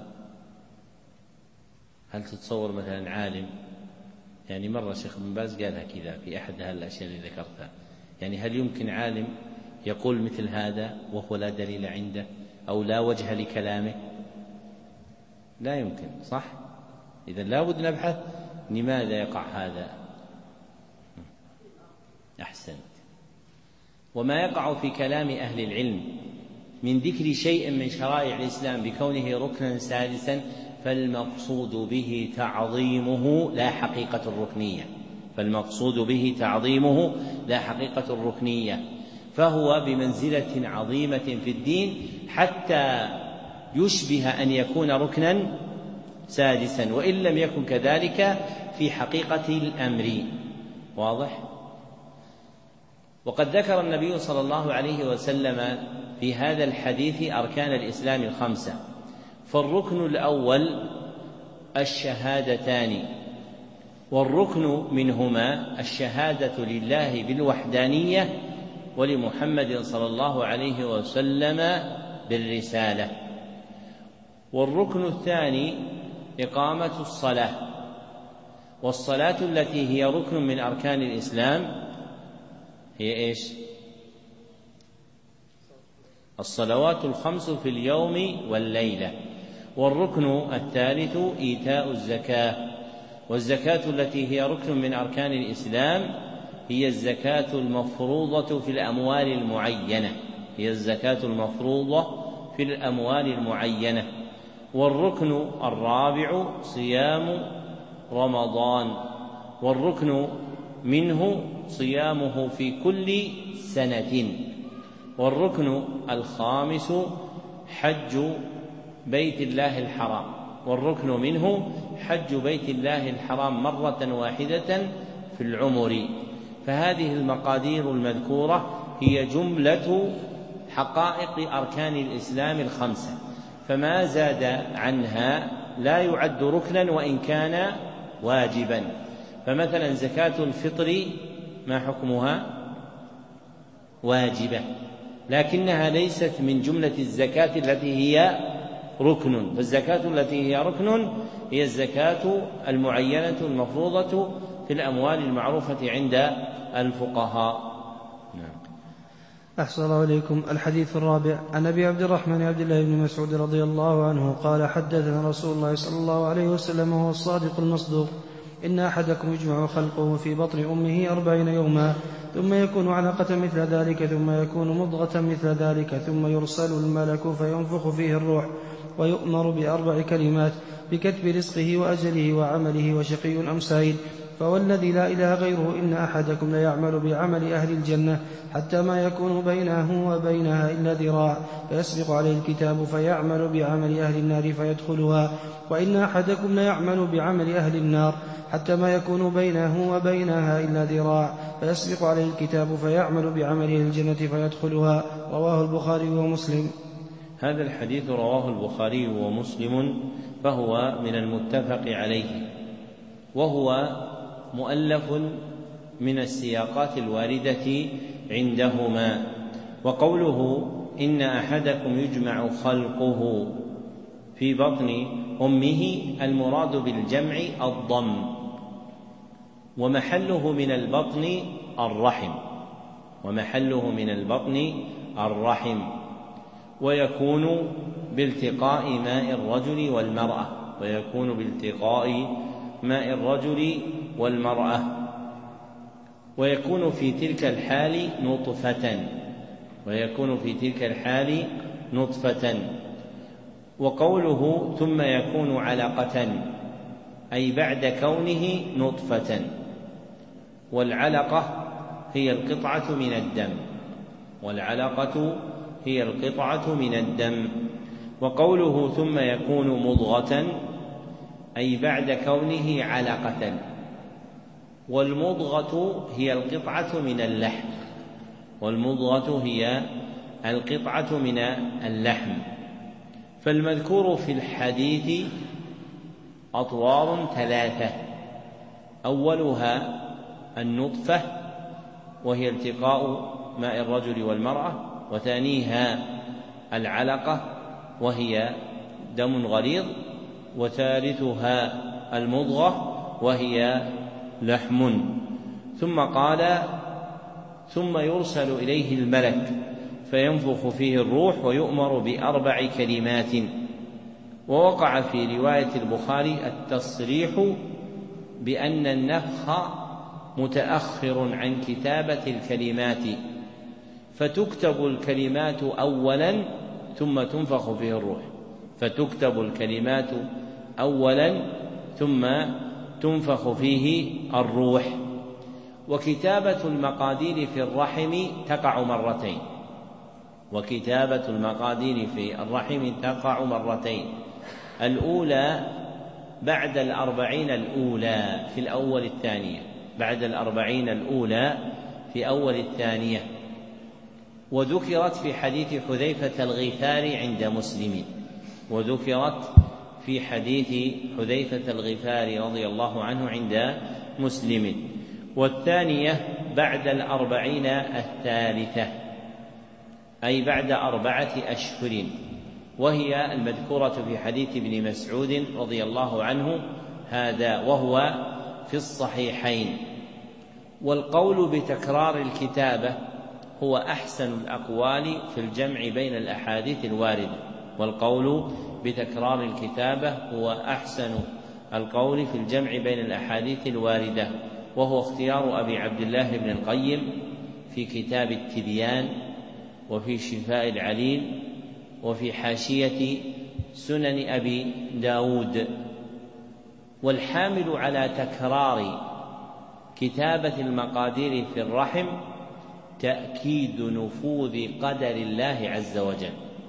هل تتصور مثلا عالم، يعني مرة شيخ بن باز قالها كذا في أحد هالأشياء اللي ذكرتها، يعني هل يمكن عالم يقول مثل هذا وهو لا دليل عنده أو لا وجه لكلامه؟ لا يمكن، صح؟ إذا لا بد نبحث لماذا يقع هذا. أحسنت. وما يقع في كلام أهل العلم من ذكر شيء من شرائع الإسلام بكونه ركنا سادسا فالمقصود به تعظيمه لا حقيقة الركنية فالمقصود به تعظيمه لا حقيقة الركنية فهو بمنزلة عظيمة في الدين حتى يشبه أن يكون ركنا سادسا، وإن لم يكن كذلك في حقيقة الأمر. واضح؟ وقد ذكر النبي صلى الله عليه وسلم في هذا الحديث أركان الإسلام الخمسة، فالركن الأول الشهادتان، والركن منهما الشهادة لله بالوحدانية ولمحمد صلى الله عليه وسلم بالرسالة، والركن الثاني إقامة الصلاة، والصلاة التي هي ركن من أركان الإسلام هي إيش؟ الصلوات الخمس في اليوم والليلة، والركن الثالث إيتاء الزكاة. والزكاة التي هي ركن من أركان الإسلام هي الزكاة المفروضة في الأموال المعينة هي الزكاة المفروضة في الأموال المعينة. والركن الرابع صيام رمضان، والركن منه صيامه في كل سنة. والركن الخامس حج بيت الله الحرام، والركن منه حج بيت الله الحرام مرة واحدة في العمر. فهذه المقادير المذكورة هي جملة حقائق أركان الإسلام الخمسة، فما زاد عنها لا يعد ركنا وإن كان واجبا. فمثلا زكاة الفطر ما حكمها؟ واجبة، لكنها ليست من جملة الزكاة التي هي ركن. فالزكاة التي هي ركن هي الزكاة المعينة المفروضة في الأموال المعروفة عند الفقهاء. أحسن الله إليكم. الحديث الرابع عن أبي عبد الرحمن عبد الله بن مسعود رضي الله عنه قال حدثنا رسول الله صلى الله عليه وسلم وهو الصادق المصدوق: إن أحدكم يجمع خلقه في بطن أمه أربعين يوما ثم يكون علقة مثل ذلك ثم يكون مضغة مثل ذلك ثم يرسل الملك فينفخ فيه الروح ويؤمر بأربع كلمات بكتب رزقه وأجله وعمله وشقي أم سعيد. فوالذي لا إله غيره إن أحدكم ليعمل بعمل أهل الجنة حتى ما يكون بينه وبينها إلا ذراع فيسبق عليه الكتاب فيعمل بعمل أهل النار فيدخلها، وإن أحدكم ليعمل بعمل أهل النار حتى ما يكون بينه وبينها إلا ذراع فيسبق عليه الكتاب فيعمل بعمل أهل الجنة فيدخلها. رواه البخاري ومسلم. هذا الحديث رواه البخاري ومسلم، فهو من المتفق عليه، وهو مؤلف من السياقات الواردة عندهما. وقوله إن أحدكم يجمع خلقه في بطن أمه المراد بالجمع الضم، ومحله من البطن الرحم ومحله من البطن الرحم ويكون بالتقاء ماء الرجل والمرأة ويكون بالتقاء ماء الرجل والمرأة ويكون في تلك الحال نطفة ويكون في تلك الحال نطفة. وقوله ثم يكون علقة أي بعد كونه نطفة، والعلقة هي القطعة من الدم والعلقة هي القطعة من الدم. وقوله ثم يكون مضغة أي بعد كونه علقة، والمضغة هي القطعة من اللحم والمضغة هي القطعة من اللحم. فالمذكور في الحديث أطوار ثلاثة: أولها النطفة وهي التقاء ماء الرجل والمرأة، وثانيها العلقة وهي دم غليظ، وثالثها المضغة وهي لحم. ثم قال ثم يرسل إليه الملك فينفخ فيه الروح ويؤمر بأربع كلمات. ووقع في رواية البخاري التصريح بأن النفخ متأخر عن كتابة الكلمات، فتكتب الكلمات أولا ثم تنفخ فيه الروح فتكتب الكلمات أولا ثم تنفخ فيه الروح. وكتابة المقادير في الرحم تقع مرتين وكتابة المقادير في الرحم تقع مرتين الأولى بعد الأربعين الأولى في الأول الثانية بعد الأربعين الأولى في أول الثانية. وذكرت في حديث حذيفة الغفاري عند مسلم وذكرت في حديث حذيفة الغفاري رضي الله عنه عند مسلم. والثانية بعد الأربعين الثالثة أي بعد أربعة أشهر، وهي المذكورة في حديث ابن مسعود رضي الله عنه هذا، وهو في الصحيحين. والقول بتكرار الكتابة هو أحسن الأقوال في الجمع بين الأحاديث الواردة والقول بتكرار الكتابة هو أحسن القول في الجمع بين الأحاديث الواردة، وهو اختيار أبي عبد الله بن القيم في كتاب التبيان وفي شفاء العليل وفي حاشية سنن أبي داود. والحامل على تكرار كتابة المقادير في الرحم تأكيد نفوذ قدر الله عز وجل،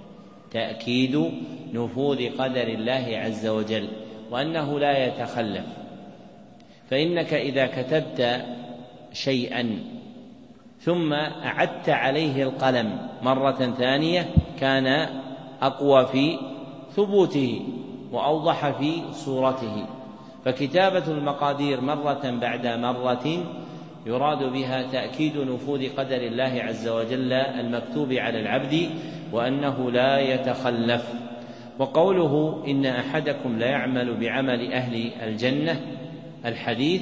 تأكيد نفوذ قدر الله عز وجل، وأنه لا يتخلف. فإنك إذا كتبت شيئا ثم أعدت عليه القلم مرة ثانية كان أقوى في ثبوته وأوضح في صورته. فكتابة المقادير مرة بعد مرة يراد بها تأكيد نفوذ قدر الله عز وجل المكتوب على العبد وأنه لا يتخلف. وقوله إن أحدكم لا يعمل بعمل أهل الجنة، الحديث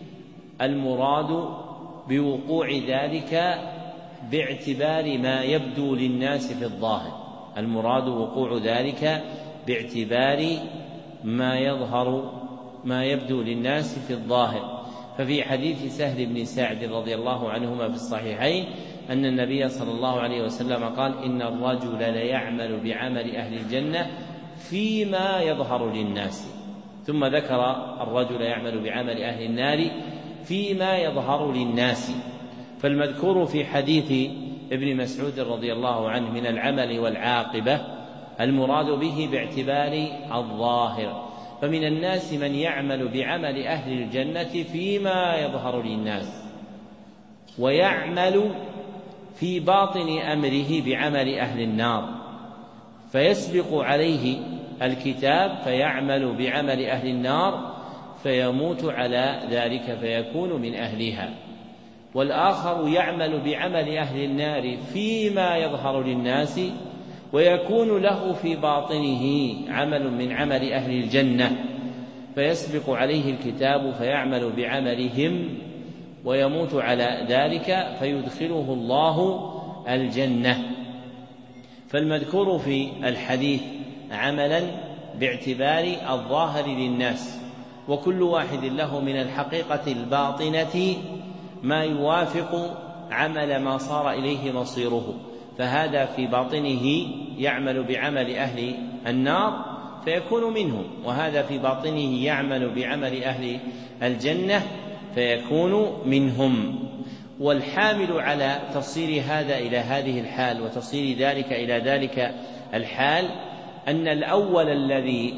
المراد بوقوع ذلك باعتبار ما يبدو للناس في الظاهر، المراد وقوع ذلك باعتبار ما يظهر ما يبدو للناس في الظاهر. ففي حديث سهل بن سعد رضي الله عنهما في الصحيحين أن النبي صلى الله عليه وسلم قال إن الرجل ليعمل بعمل أهل الجنة فيما يظهر للناس، ثم ذكر الرجل يعمل بعمل أهل النار فيما يظهر للناس. فالمذكور في حديث ابن مسعود رضي الله عنه من العمل والعاقبة المراد به باعتبار الظاهر، فمن الناس من يعمل بعمل أهل الجنة فيما يظهر للناس، ويعمل في باطن أمره بعمل أهل النار، فيسبق عليه الكتاب فيعمل بعمل أهل النار فيموت على ذلك فيكون من أهلها. والآخر يعمل بعمل أهل النار فيما يظهر للناس ويكون له في باطنه عمل من عمل أهل الجنة، فيسبق عليه الكتاب فيعمل بعملهم ويموت على ذلك فيدخله الله الجنة. فالمذكور في الحديث عملا باعتبار الظاهر للناس، وكل واحد له من الحقيقة الباطنة ما يوافق عمل ما صار إليه مصيره، فهذا في باطنه يعمل بعمل أهل النار فيكون منهم، وهذا في باطنه يعمل بعمل أهل الجنة فيكون منهم. والحامل على تصير هذا إلى هذه الحال وتصير ذلك إلى ذلك الحال أن الأول الذي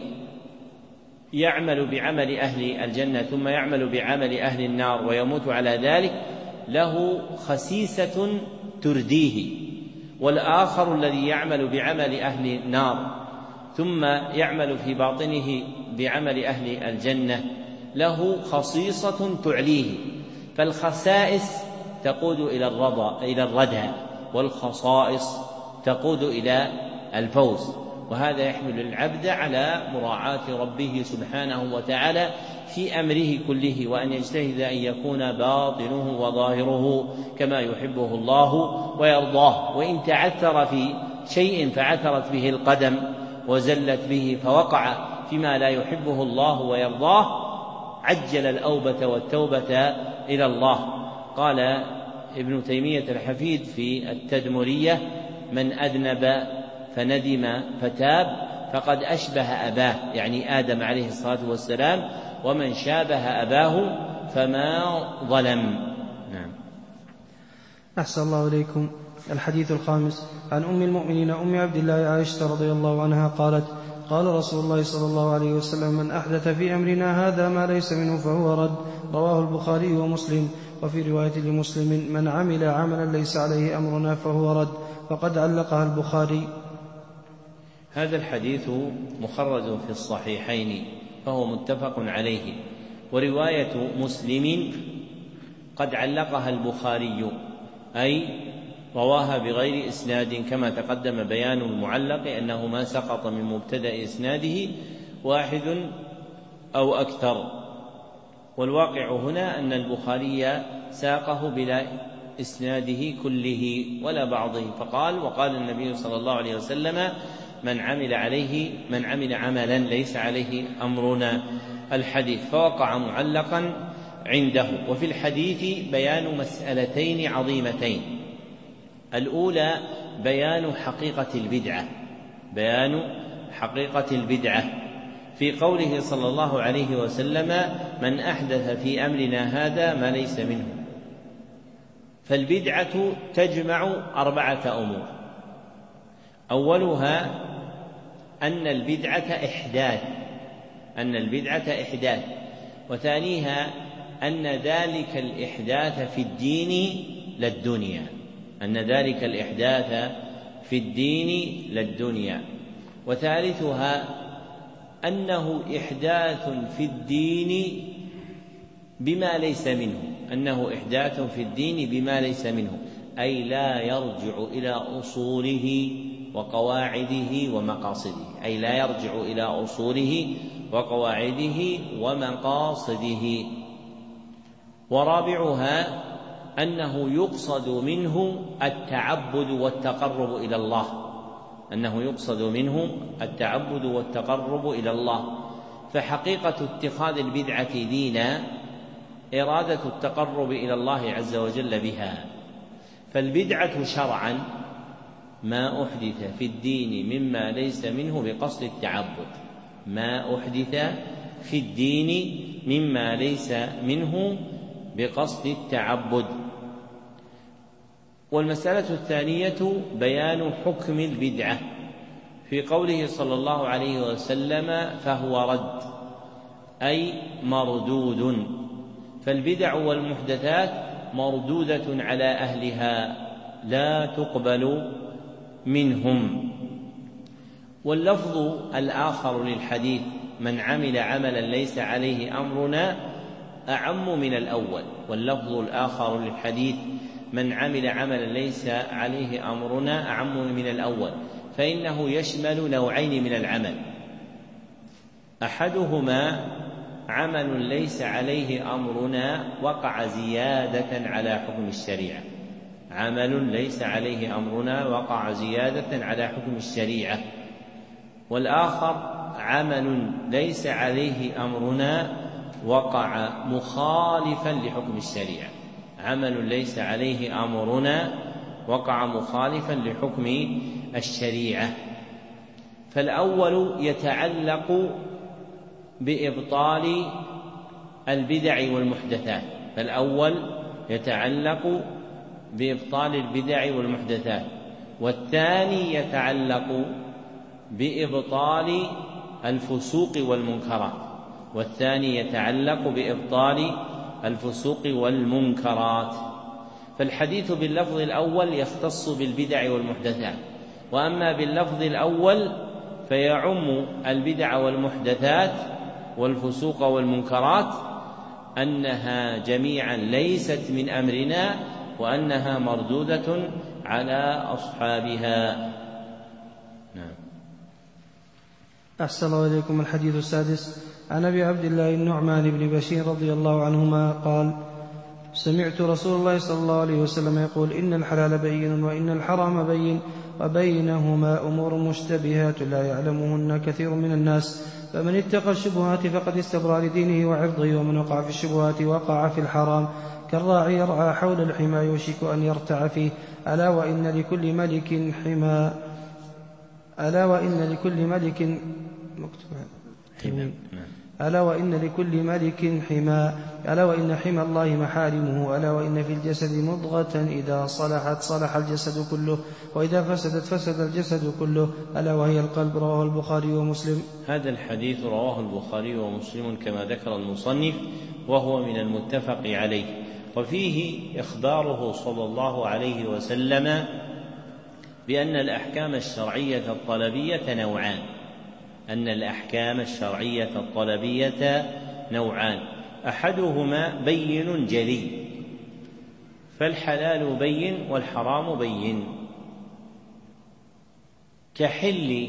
يعمل بعمل أهل الجنة ثم يعمل بعمل أهل النار ويموت على ذلك له خسيسة ترديه، والآخر الذي يعمل بعمل أهل النار ثم يعمل في باطنه بعمل أهل الجنة له خصيصة تعليه. فالخسائس تقود إلى الرضا إلى الردى، والخصائص تقود إلى الفوز، وهذا يحمل العبد على مراعاة ربه سبحانه وتعالى في أمره كله، وأن يجتهد أن يكون باطنه وظاهره كما يحبه الله ويرضاه. وإن تعثر في شيء فعثرت به القدم وزلت به فوقع فيما لا يحبه الله ويرضاه عجل الأوبة والتوبة إلى الله. قال ابن تيمية الحفيد في التدمرية من أذنب فندم فتاب فقد أشبه أباه، يعني آدم عليه الصلاة والسلام، ومن شابه أباه فما ظلم. نعم. أحسن الله إليكم. الحديث الخامس عن أم المؤمنين أم عبد الله عائشة رضي الله عنها قالت قال رسول الله صلى الله عليه وسلم من أحدث في أمرنا هذا ما ليس منه فهو رد. رواه البخاري ومسلم. وفي رواية لمسلم من عمل عملا ليس عليه أمرنا فهو رد، فقد علقها البخاري. هذا الحديث مخرج في الصحيحين فهو متفق عليه، ورواية مسلم قد علقها البخاري أي رواها بغير إسناد، كما تقدم بيان المعلق أنه ما سقط من مبتدأ إسناده واحد أو أكثر. والواقع هنا أن البخاري ساقه بلا إسناده كله ولا بعضه، فقال: وقال النبي صلى الله عليه وسلم: من عمل عليه من عمل عملا ليس عليه أمرنا، الحديث، فوقع معلقا عنده. وفي الحديث بيان مسألتين عظيمتين: الأولى بيان حقيقة البدعة بيان حقيقة البدعة في قوله صلى الله عليه وسلم: من أحدث في أمرنا هذا ما ليس منه. فالبدعة تجمع أربعة أمور: أولها أن البدعة إحداث أن البدعة إحداث وثانيها أن ذلك الإحداث في الدين للدنيا أن ذلك الإحداث في الدين للدنيا وثالثها أنه إحداث في الدين بما ليس منه أنه إحداث في الدين بما ليس منه أي لا يرجع إلى أصوله وقواعده ومقاصده أي لا يرجع إلى أصوله وقواعده ومقاصده ورابعها أنه يقصد منه التعبد والتقرب إلى الله أنه يقصد منه التعبد والتقرب إلى الله فحقيقة اتخاذ البدعة دينا إرادة التقرب إلى الله عز وجل بها. فالبدعة شرعا ما أحدث في الدين مما ليس منه بقصد التعبد ما أحدث في الدين مما ليس منه بقصد التعبد. والمسألة الثانية بيان حكم البدعة في قوله صلى الله عليه وسلم: فهو رد أي مردود. فالبدع والمحدثات مردودة على أهلها لا تقبل منهم. واللفظ الآخر للحديث: من عمل عملا ليس عليه أمرنا أعم من الأول واللفظ الآخر للحديث: من عمل عملا ليس عليه أمرنا أعم من الأول فإنه يشمل نوعين من العمل: أحدهما عمل ليس عليه أمرنا وقع زيادة على حكم الشريعة عمل ليس عليه أمرنا وقع زيادة على حكم الشريعة والآخر عمل ليس عليه أمرنا وقع مخالفا لحكم الشريعة عمل ليس عليه أمرنا وقع مخالفا لحكم الشريعة. فالأول يتعلق بإبطال البدع والمحدثات فالأول يتعلق بإبطال البدع والمحدثات والثاني يتعلق بإبطال الفسوق والمنكرات والثاني يتعلق بإبطال الفسوق والمنكرات. فالحديث باللفظ الأول يختص بالبدع والمحدثات وأما باللفظ الأول فيعم البدع والمحدثات والفسوق والمنكرات أنها جميعا ليست من أمرنا وأنها مردودة على أصحابها. نعم. أحسن الله إليكم. الحديث السادس عن أبي عبد الله النعمان بن بشير رضي الله عنهما قال: سمعت رسول الله صلى الله عليه وسلم يقول: إن الحلال بين وإن الحرام بين وبينهما أمور مشتبهات لا يعلمهن كثير من الناس فمن اتقى الشبهات فقد استبرأ لدينه وعرضه ومن وقع في الشبهات وقع في الحرام كالراعي يرعى حول الحمى يوشك أن يرتع فيه ألا وإن لكل ملك حمى ألا وإن لكل ملك مكتوب ألا وإن لكل ملك حمى ألا وإن حمى الله محارمه ألا وإن في الجسد مضغة إذا صلحت صلح الجسد كله وإذا فسدت فسد الجسد كله ألا وهي القلب. رواه البخاري ومسلم. هذا الحديث رواه البخاري ومسلم كما ذكر المصنف وهو من المتفق عليه وفيه إخباره صلى الله عليه وسلم بأن الأحكام الشرعية الطلبية نوعان أن الأحكام الشرعية الطلبية نوعان أحدهما بين جلي فالحلال بين والحرام بين كحل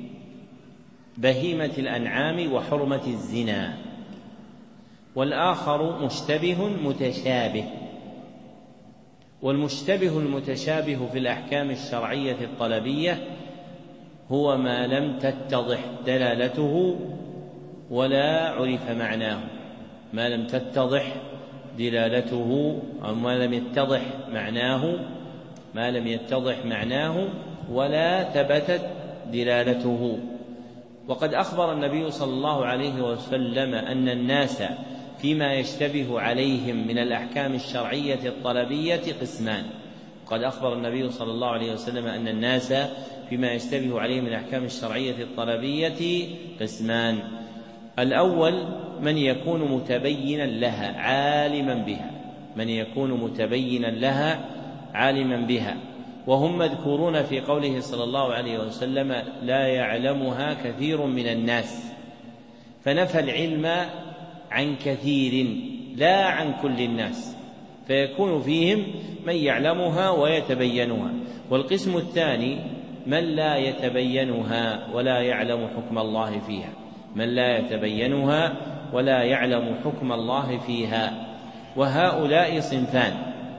بهيمة الأنعام وحرمة الزنا والآخر مشتبه متشابه والمشتبه المتشابه في الأحكام الشرعية الطلبية هو ما لم تتضح دلالته ولا عرف معناه، ما لم تتضح دلالته أو ما لم يتضح معناه ما لم يتضح معناه ولا ثبتت دلالته. وقد أخبر النبي صلى الله عليه وسلم أن الناس فيما يشتبه عليهم من الأحكام الشرعية الطلبية قسمان. قد أخبر النبي صلى الله عليه وسلم أن الناس فيما يشتبه عليهم من الأحكام الشرعية الطلبية قسمان: الأول من يكون متبينا لها عالما بها من يكون متبينا لها عالما بها وهم مذكورون في قوله صلى الله عليه وسلم: لا يعلمها كثير من الناس، فنفى العلم عن كثير لا عن كل الناس، فيكون فيهم من يعلمها ويتبينها. والقسم الثاني من لا يتبينها ولا يعلم حكم الله فيها من لا يتبينها ولا يعلم حكم الله فيها وهؤلاء صنفان: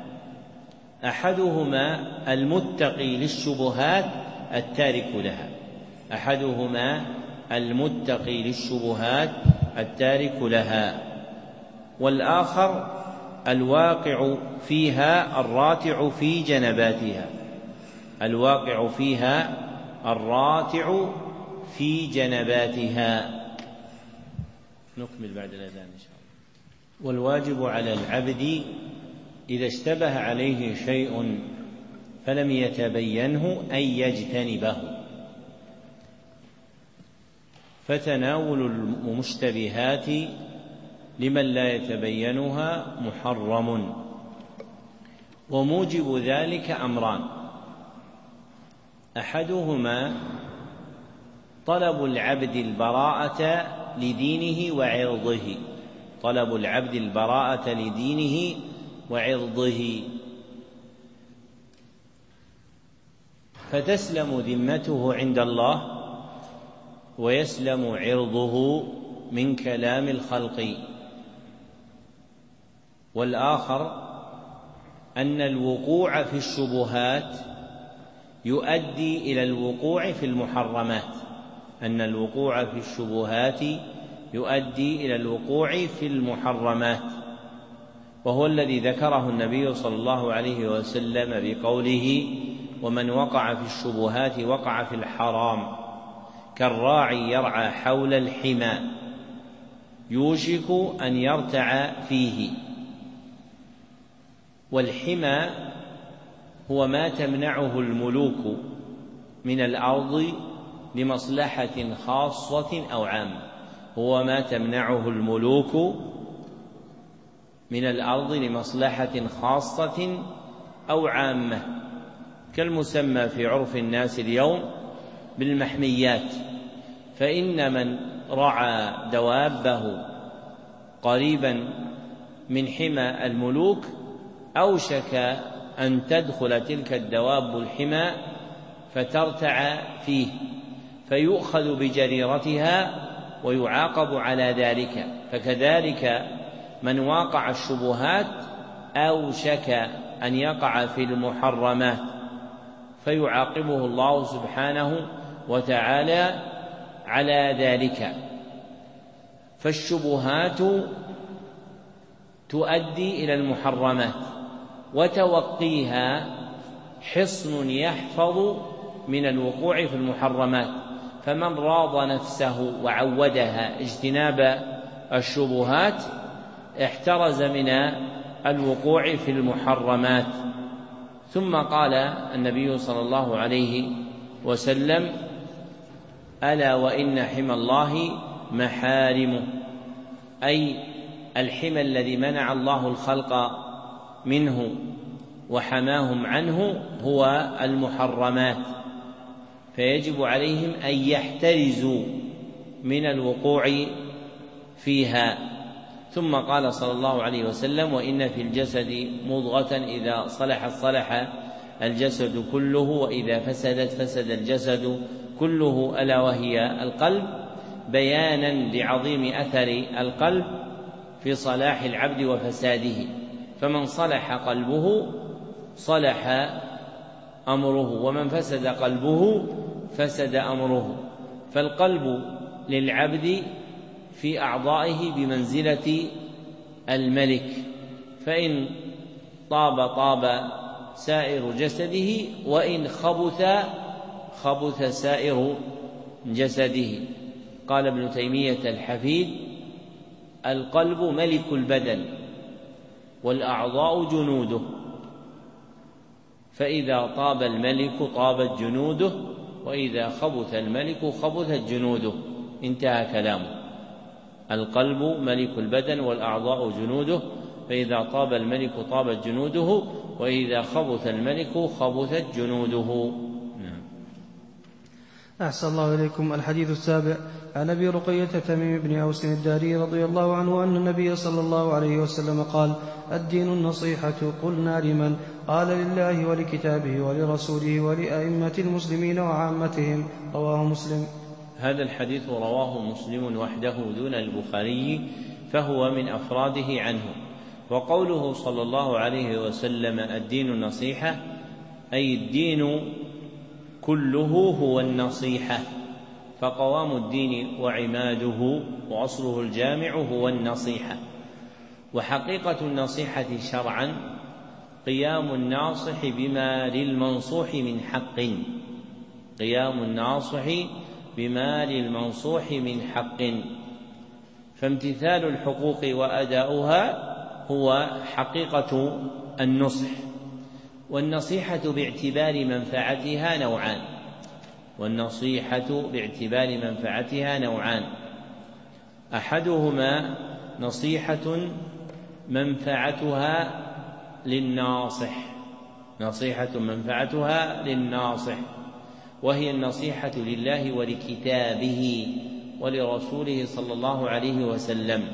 أحدهما المتقي للشبهات التارك لها أحدهما المتقي للشبهات التارك لها والآخر الواقع فيها الراتع في جنباتها الواقع فيها الراتع في جنباتها. نكمل بعد الأذان إن شاء الله. والواجب على العبد إذا اشتبه عليه شيء فلم يتبينه أن يجتنبه، فتناول المشتبهات لمن لا يتبينها محرم، وموجب ذلك أمران: أحدهما طلب العبد البراءة لدينه وعرضه طلب العبد البراءة لدينه وعرضه فتسلم ذمته عند الله ويسلم عرضه من كلام الخلق. والآخر أن الوقوع في الشبهات يؤدي إلى الوقوع في المحرمات أن الوقوع في الشبهات يؤدي إلى الوقوع في المحرمات وهو الذي ذكره النبي صلى الله عليه وسلم بقوله: ومن وقع في الشبهات وقع في الحرام كالراعي يرعى حول الحمى يوشك أن يرتع فيه. والحمى هو ما تمنعه الملوك من الأرض لمصلحة خاصة أو عامة هو ما تمنعه الملوك من الأرض لمصلحة خاصة أو عامة، كالمسمى في عرف الناس اليوم بالمحميات. فإن من رعى دوابه قريبا من حمى الملوك أوشك أن تدخل تلك الدواب الحمى فترتع فيه فيؤخذ بجريرتها ويعاقب على ذلك. فكذلك من واقع الشبهات أوشك أن يقع في المحرمات فيعاقبه الله سبحانه وتعالى على ذلك. فالشبهات تؤدي إلى المحرمات وتوقيها حصن يحفظ من الوقوع في المحرمات، فمن راض نفسه وعودها اجتناب الشبهات احترز من الوقوع في المحرمات. ثم قال النبي صلى الله عليه وسلم: ألا وإن حمى الله محارمه، أي الحمى الذي منع الله الخلق منه وحماهم عنه هو المحرمات، فيجب عليهم أن يحترزوا من الوقوع فيها. ثم قال صلى الله عليه وسلم: وإن في الجسد مضغة إذا صلحت صلح الجسد كله وإذا فسدت فسد الجسد كله ألا وهي القلب، بيانا لعظيم أثر القلب في صلاح العبد وفساده. فمن صلح قلبه صلح أمره، ومن فسد قلبه فسد أمره. فالقلب للعبد في أعضائه بمنزلة الملك، فإن طاب طاب سائر جسده، وإن خبث خبث سائر جسده. قال ابن تيمية الحفيد: القلب ملك البدن والأعضاء جنوده، فإذا طاب الملك طابت جنوده، وإذا خبث الملك خبثت جنوده. انتهى كلامه. القلب ملك البدن والأعضاء جنوده، فإذا طاب الملك طابت جنوده، وإذا خبث الملك خبثت جنوده. أحسن الله إليكم. الحديث السابع عن أبي رقية تميم بن أوس الداري رضي الله عنه أن النبي صلى الله عليه وسلم قال: الدين النصيحة. قلنا: لمن؟ قال: لله ولكتابه ولرسوله ولأئمة المسلمين وعامتهم. رواه مسلم. هذا الحديث رواه مسلم وحده دون البخاري، فهو من أفراده عنه. وقوله صلى الله عليه وسلم: الدين النصيحة، أي الدين كله هو النصيحة، فقوام الدين وعماده وأصله الجامع هو النصيحة. وحقيقة النصيحة شرعا قيام الناصح بما للمنصوح من حق، قيام الناصح بما للمنصوح من حق، فامتثال الحقوق وأداؤها هو حقيقة النصح. والنصيحة باعتبار منفعتها نوعان، والنصيحة باعتبار منفعتها نوعان أحدهما نصيحة منفعتها للناصح، نصيحة منفعتها للناصح، وهي النصيحة لله ولكتابه ولرسوله صلى الله عليه وسلم.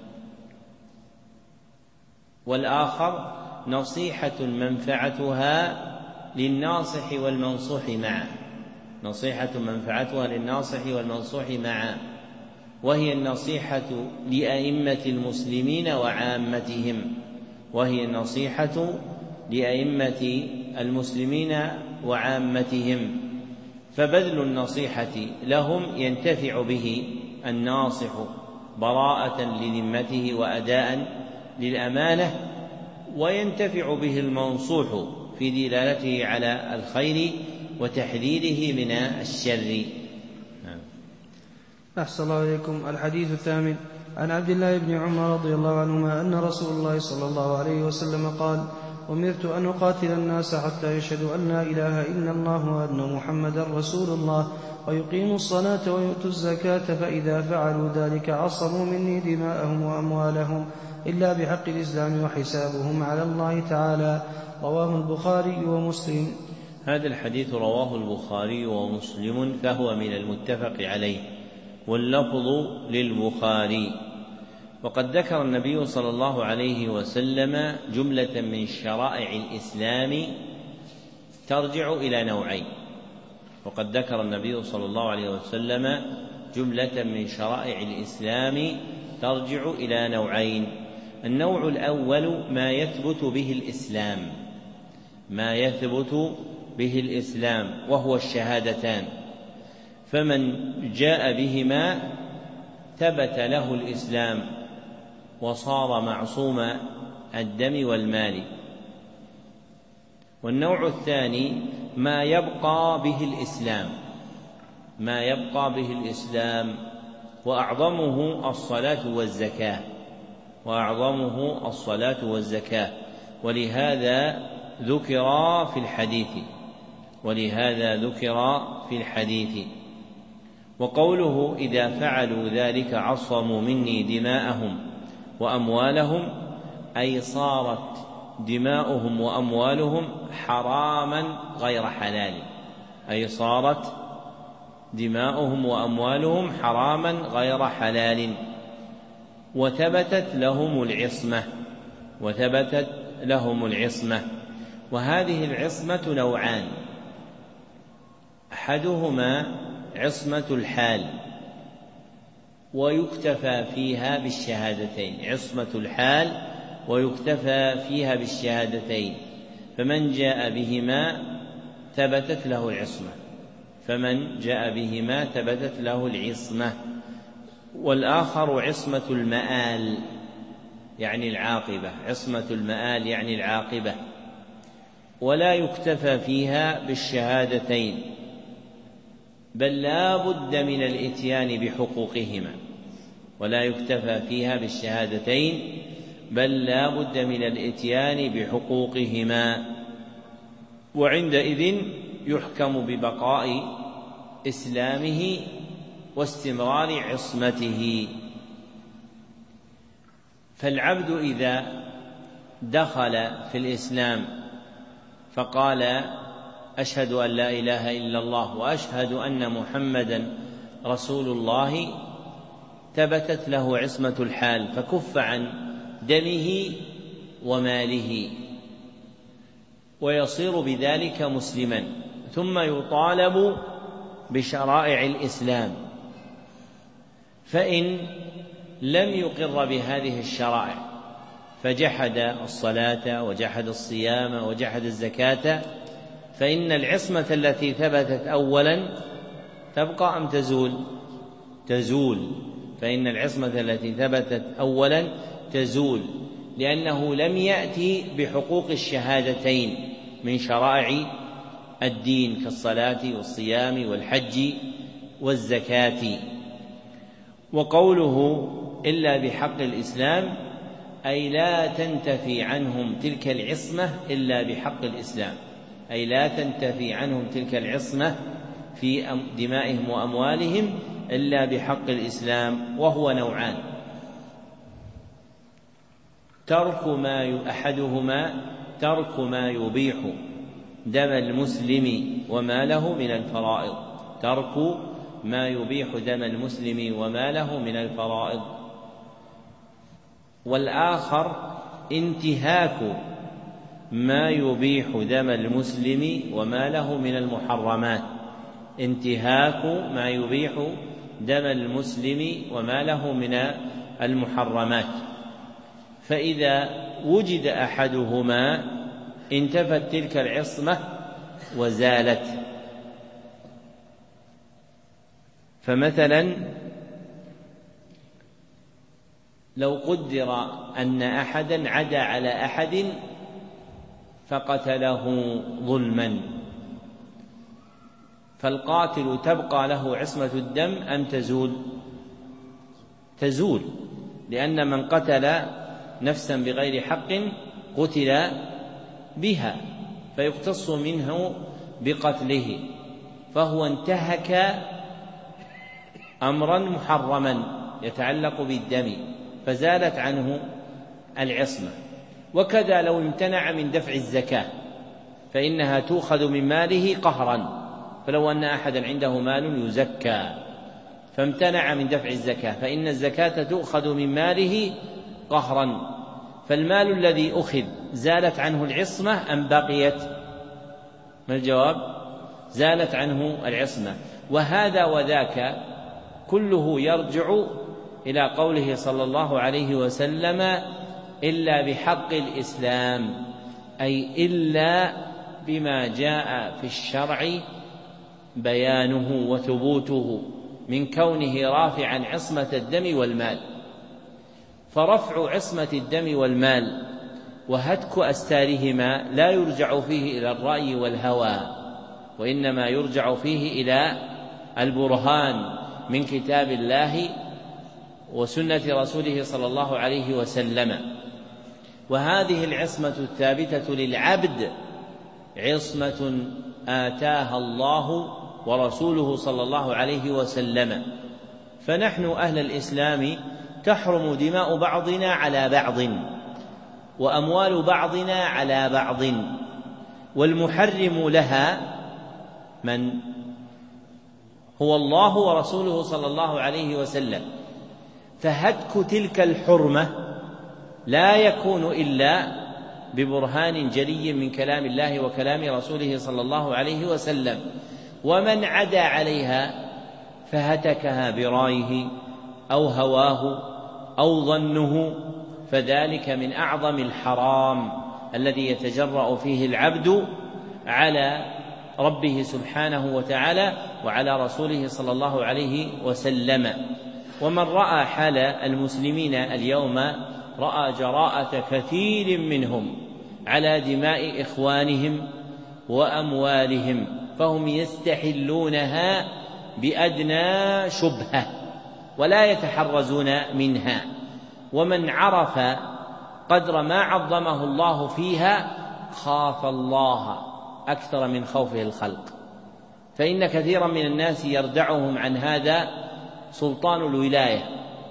والآخر نصيحة منفعتها للناصح والمنصوح معا، نصيحة منفعتها للناصح والمنصوح معا، وهي النصيحة لأئمة المسلمين وعامتهم، وهي النصيحة لأئمة المسلمين وعامتهم. فبذل النصيحة لهم ينتفع به الناصح براءة لذمته وأداء للأمانة، وينتفع به المنصوح في دلالته على الخير وتحذيره من الشر. أحسن الله إليكم. الحديث الثامن عن عبد الله بن عمر رضي الله عنهما أن رسول الله صلى الله عليه وسلم قال: أمرت أن أقاتل الناس حتى يشهدوا أن لا إله إلا الله وأن محمدا رسول الله ويقيموا الصلاة ويؤتوا الزكاة، فإذا فعلوا ذلك عصموا مني دماءهم وأموالهم إلا بحق الإسلام وحسابهم على الله تعالى. رواه البخاري ومسلم. هذا الحديث رواه البخاري ومسلم، فهو من المتفق عليه، واللفظ للبخاري. وقد ذكر النبي صلى الله عليه وسلم جملة من شرائع الإسلام ترجع إلى نوعين. وقد ذكر النبي صلى الله عليه وسلم جملة من شرائع الإسلام ترجع إلى نوعين. النوع الأول ما يثبت به الإسلام، ما يثبت به الإسلام وهو الشهادتان، فمن جاء بهما ثبت له الإسلام وصار معصوم الدم والمال. والنوع الثاني ما يبقى به الإسلام، ما يبقى به الإسلام وأعظمه الصلاة والزكاة، وأعظمه الصلاة والزكاة، ولهذا ذكر في الحديث، ولهذا ذكر في الحديث. وقوله إذا فعلوا ذلك عصموا مني دماءهم وأموالهم، أي صارت دماؤهم وأموالهم حراما غير حلال، أي صارت دماؤهم وأموالهم حراما غير حلال، وثبتت لهم العصمة، وثبتت لهم العصمة. وهذه العصمة نوعان، أحدهما عصمة الحال ويكتفى فيها بالشهادتين، عصمة الحال ويكتفى فيها بالشهادتين، فمن جاء بهما ثبتت له العصمة فمن جاء بهما ثبتت له العصمة والآخر عصمة المآل يعني العاقبة عصمة المآل يعني العاقبة ولا يكتفى فيها بالشهادتين بل لا بد من الإتيان بحقوقهما ولا يكتفى فيها بالشهادتين بل لا بد من الإتيان بحقوقهما وعندئذ يحكم ببقاء إسلامه واستمرار عصمته. فالعبد إذا دخل في الإسلام فقال أشهد أن لا إله إلا الله وأشهد أن محمدا رسول الله ثبتت له عصمة الحال فكف عن دمه وماله ويصير بذلك مسلما ثم يطالب بشرائع الإسلام فإن لم يقر بهذه الشرائع فجحد الصلاة وجحد الصيام وجحد الزكاة فإن العصمة التي ثبتت أولا تبقى أم تزول؟ تزول فإن العصمة التي ثبتت أولا تزول لأنه لم يأتي بحقوق الشهادتين من شرائع الدين كالصلاة والصيام والحج والزكاة. وقوله إلا بحق الإسلام أي لا تنتفي عنهم تلك العصمة إلا بحق الإسلام أي لا تنتفي عنهم تلك العصمة في دمائهم وأموالهم إلا بحق الإسلام وهو نوعان ترك ما أحدهما ترك ما يبيح دم المسلم وماله من الفرائض ترك ما يبيح دم المسلم وماله من الفرائض والآخر انتهاك ما يبيح دم المسلم وماله من المحرمات انتهاك ما يبيح دم المسلم وماله من المحرمات فإذا وجد أحدهما انتفت تلك العصمة وزالت. فمثلا لو قدر أن أحدا عدا على أحد فقتله ظلما فالقاتل تبقى له عصمة الدم أم تزول؟ تزول لأن من قتل نفسا بغير حق قتل بها فيقتص منه بقتله فهو انتهك أمرا محرما يتعلق بالدم فزالت عنه العصمة. وكذا لو امتنع من دفع الزكاة فإنها تؤخذ من ماله قهرا فلو أن أحدا عنده مال يزكى فامتنع من دفع الزكاة فإن الزكاة تؤخذ من ماله قهرا فالمال الذي أخذ زالت عنه العصمة أم بقيت؟ ما الجواب؟ زالت عنه العصمة. وهذا وذاك كله يرجع إلى قوله صلى الله عليه وسلم إلا بحق الإسلام أي إلا بما جاء في الشرع بيانه وثبوته من كونه رافعا عصمة الدم والمال. فرفع عصمة الدم والمال وهتك أستارهما لا يرجع فيه إلى الرأي والهوى وإنما يرجع فيه إلى البرهان من كتاب الله وسنة رسوله صلى الله عليه وسلم. وهذه العصمة الثابتة للعبد عصمة آتاها الله ورسوله صلى الله عليه وسلم. فنحن أهل الإسلام تحرم دماء بعضنا على بعض وأموال بعضنا على بعض والمحرم لها من هو الله ورسوله صلى الله عليه وسلم. فهتك تلك الحرمة لا يكون إلا ببرهان جلي من كلام الله وكلام رسوله صلى الله عليه وسلم. ومن عدا عليها فهتكها برأيه أو هواه أو ظنه فذلك من أعظم الحرام الذي يتجرأ فيه العبد على ربه سبحانه وتعالى وعلى رسوله صلى الله عليه وسلم. ومن رأى حال المسلمين اليوم رأى جراءة كثير منهم على دماء إخوانهم وأموالهم، فهم يستحلونها بأدنى شبهة ولا يتحرزون منها. ومن عرف قدر ما عظمه الله فيها خاف الله أكثر من خوفه الخلق، فإن كثيرا من الناس يردعهم عن هذا سلطان الولاية،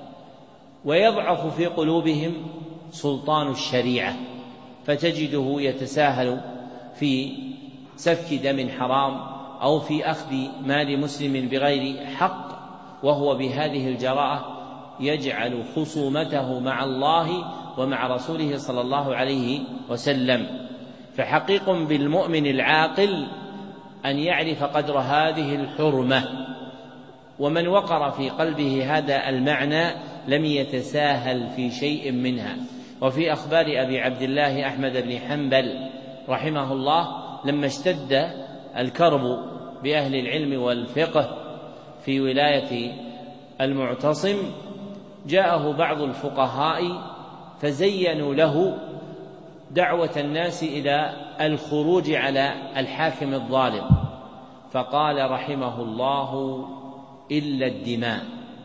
ويضعف في قلوبهم سلطان الشريعة، فتجده يتساهل في سفك دم حرام أو في أخذ مال مسلم بغير حق، وهو بهذه الجراءة يجعل خصومته مع الله ومع رسوله صلى الله عليه وسلم. فحقيق بالمؤمن العاقل أن يعرف قدر هذه الحرمة، ومن وقر في قلبه هذا المعنى لم يتساهل في شيء منها. وفي أخبار أبي عبد الله أحمد بن حنبل رحمه الله لما اشتد الكرب بأهل العلم والفقه في ولاية المعتصم جاءه بعض الفقهاء فزينوا له دعوة الناس إلى الخروج على الحاكم الظالم، فقال رحمه الله: إلا الدماء،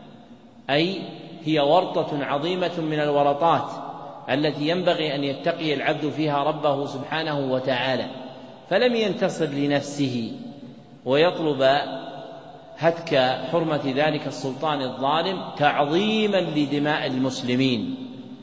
أي هي ورطة عظيمة من الورطات التي ينبغي أن يتقي العبد فيها ربه سبحانه وتعالى، فلم ينتصر لنفسه ويطلب هتك حرمة ذلك السلطان الظالم تعظيما لدماء المسلمين،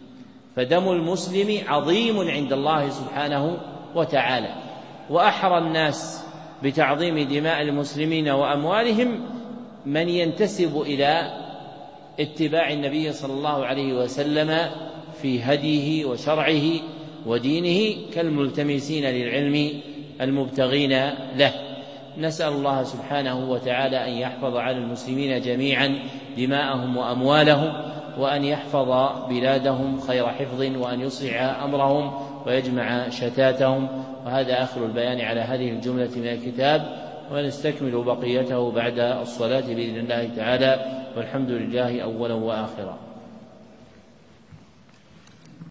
فدم المسلم عظيم عند الله سبحانه وتعالى. وأحرى الناس بتعظيم دماء المسلمين وأموالهم من ينتسب إلى اتباع النبي صلى الله عليه وسلم في هديه وشرعه ودينه كالملتمسين للعلم المبتغين له. نسأل الله سبحانه وتعالى أن يحفظ على المسلمين جميعا دماءهم وأموالهم، وأن يحفظ بلادهم خير حفظ، وأن يصلح أمرهم ويجمع شتاتهم. وهذا آخر البيان على هذه الجملة من الكتاب، ونستكمل بقيته بعد الصلاة بإذن الله تعالى، والحمد لله أولا وآخرا.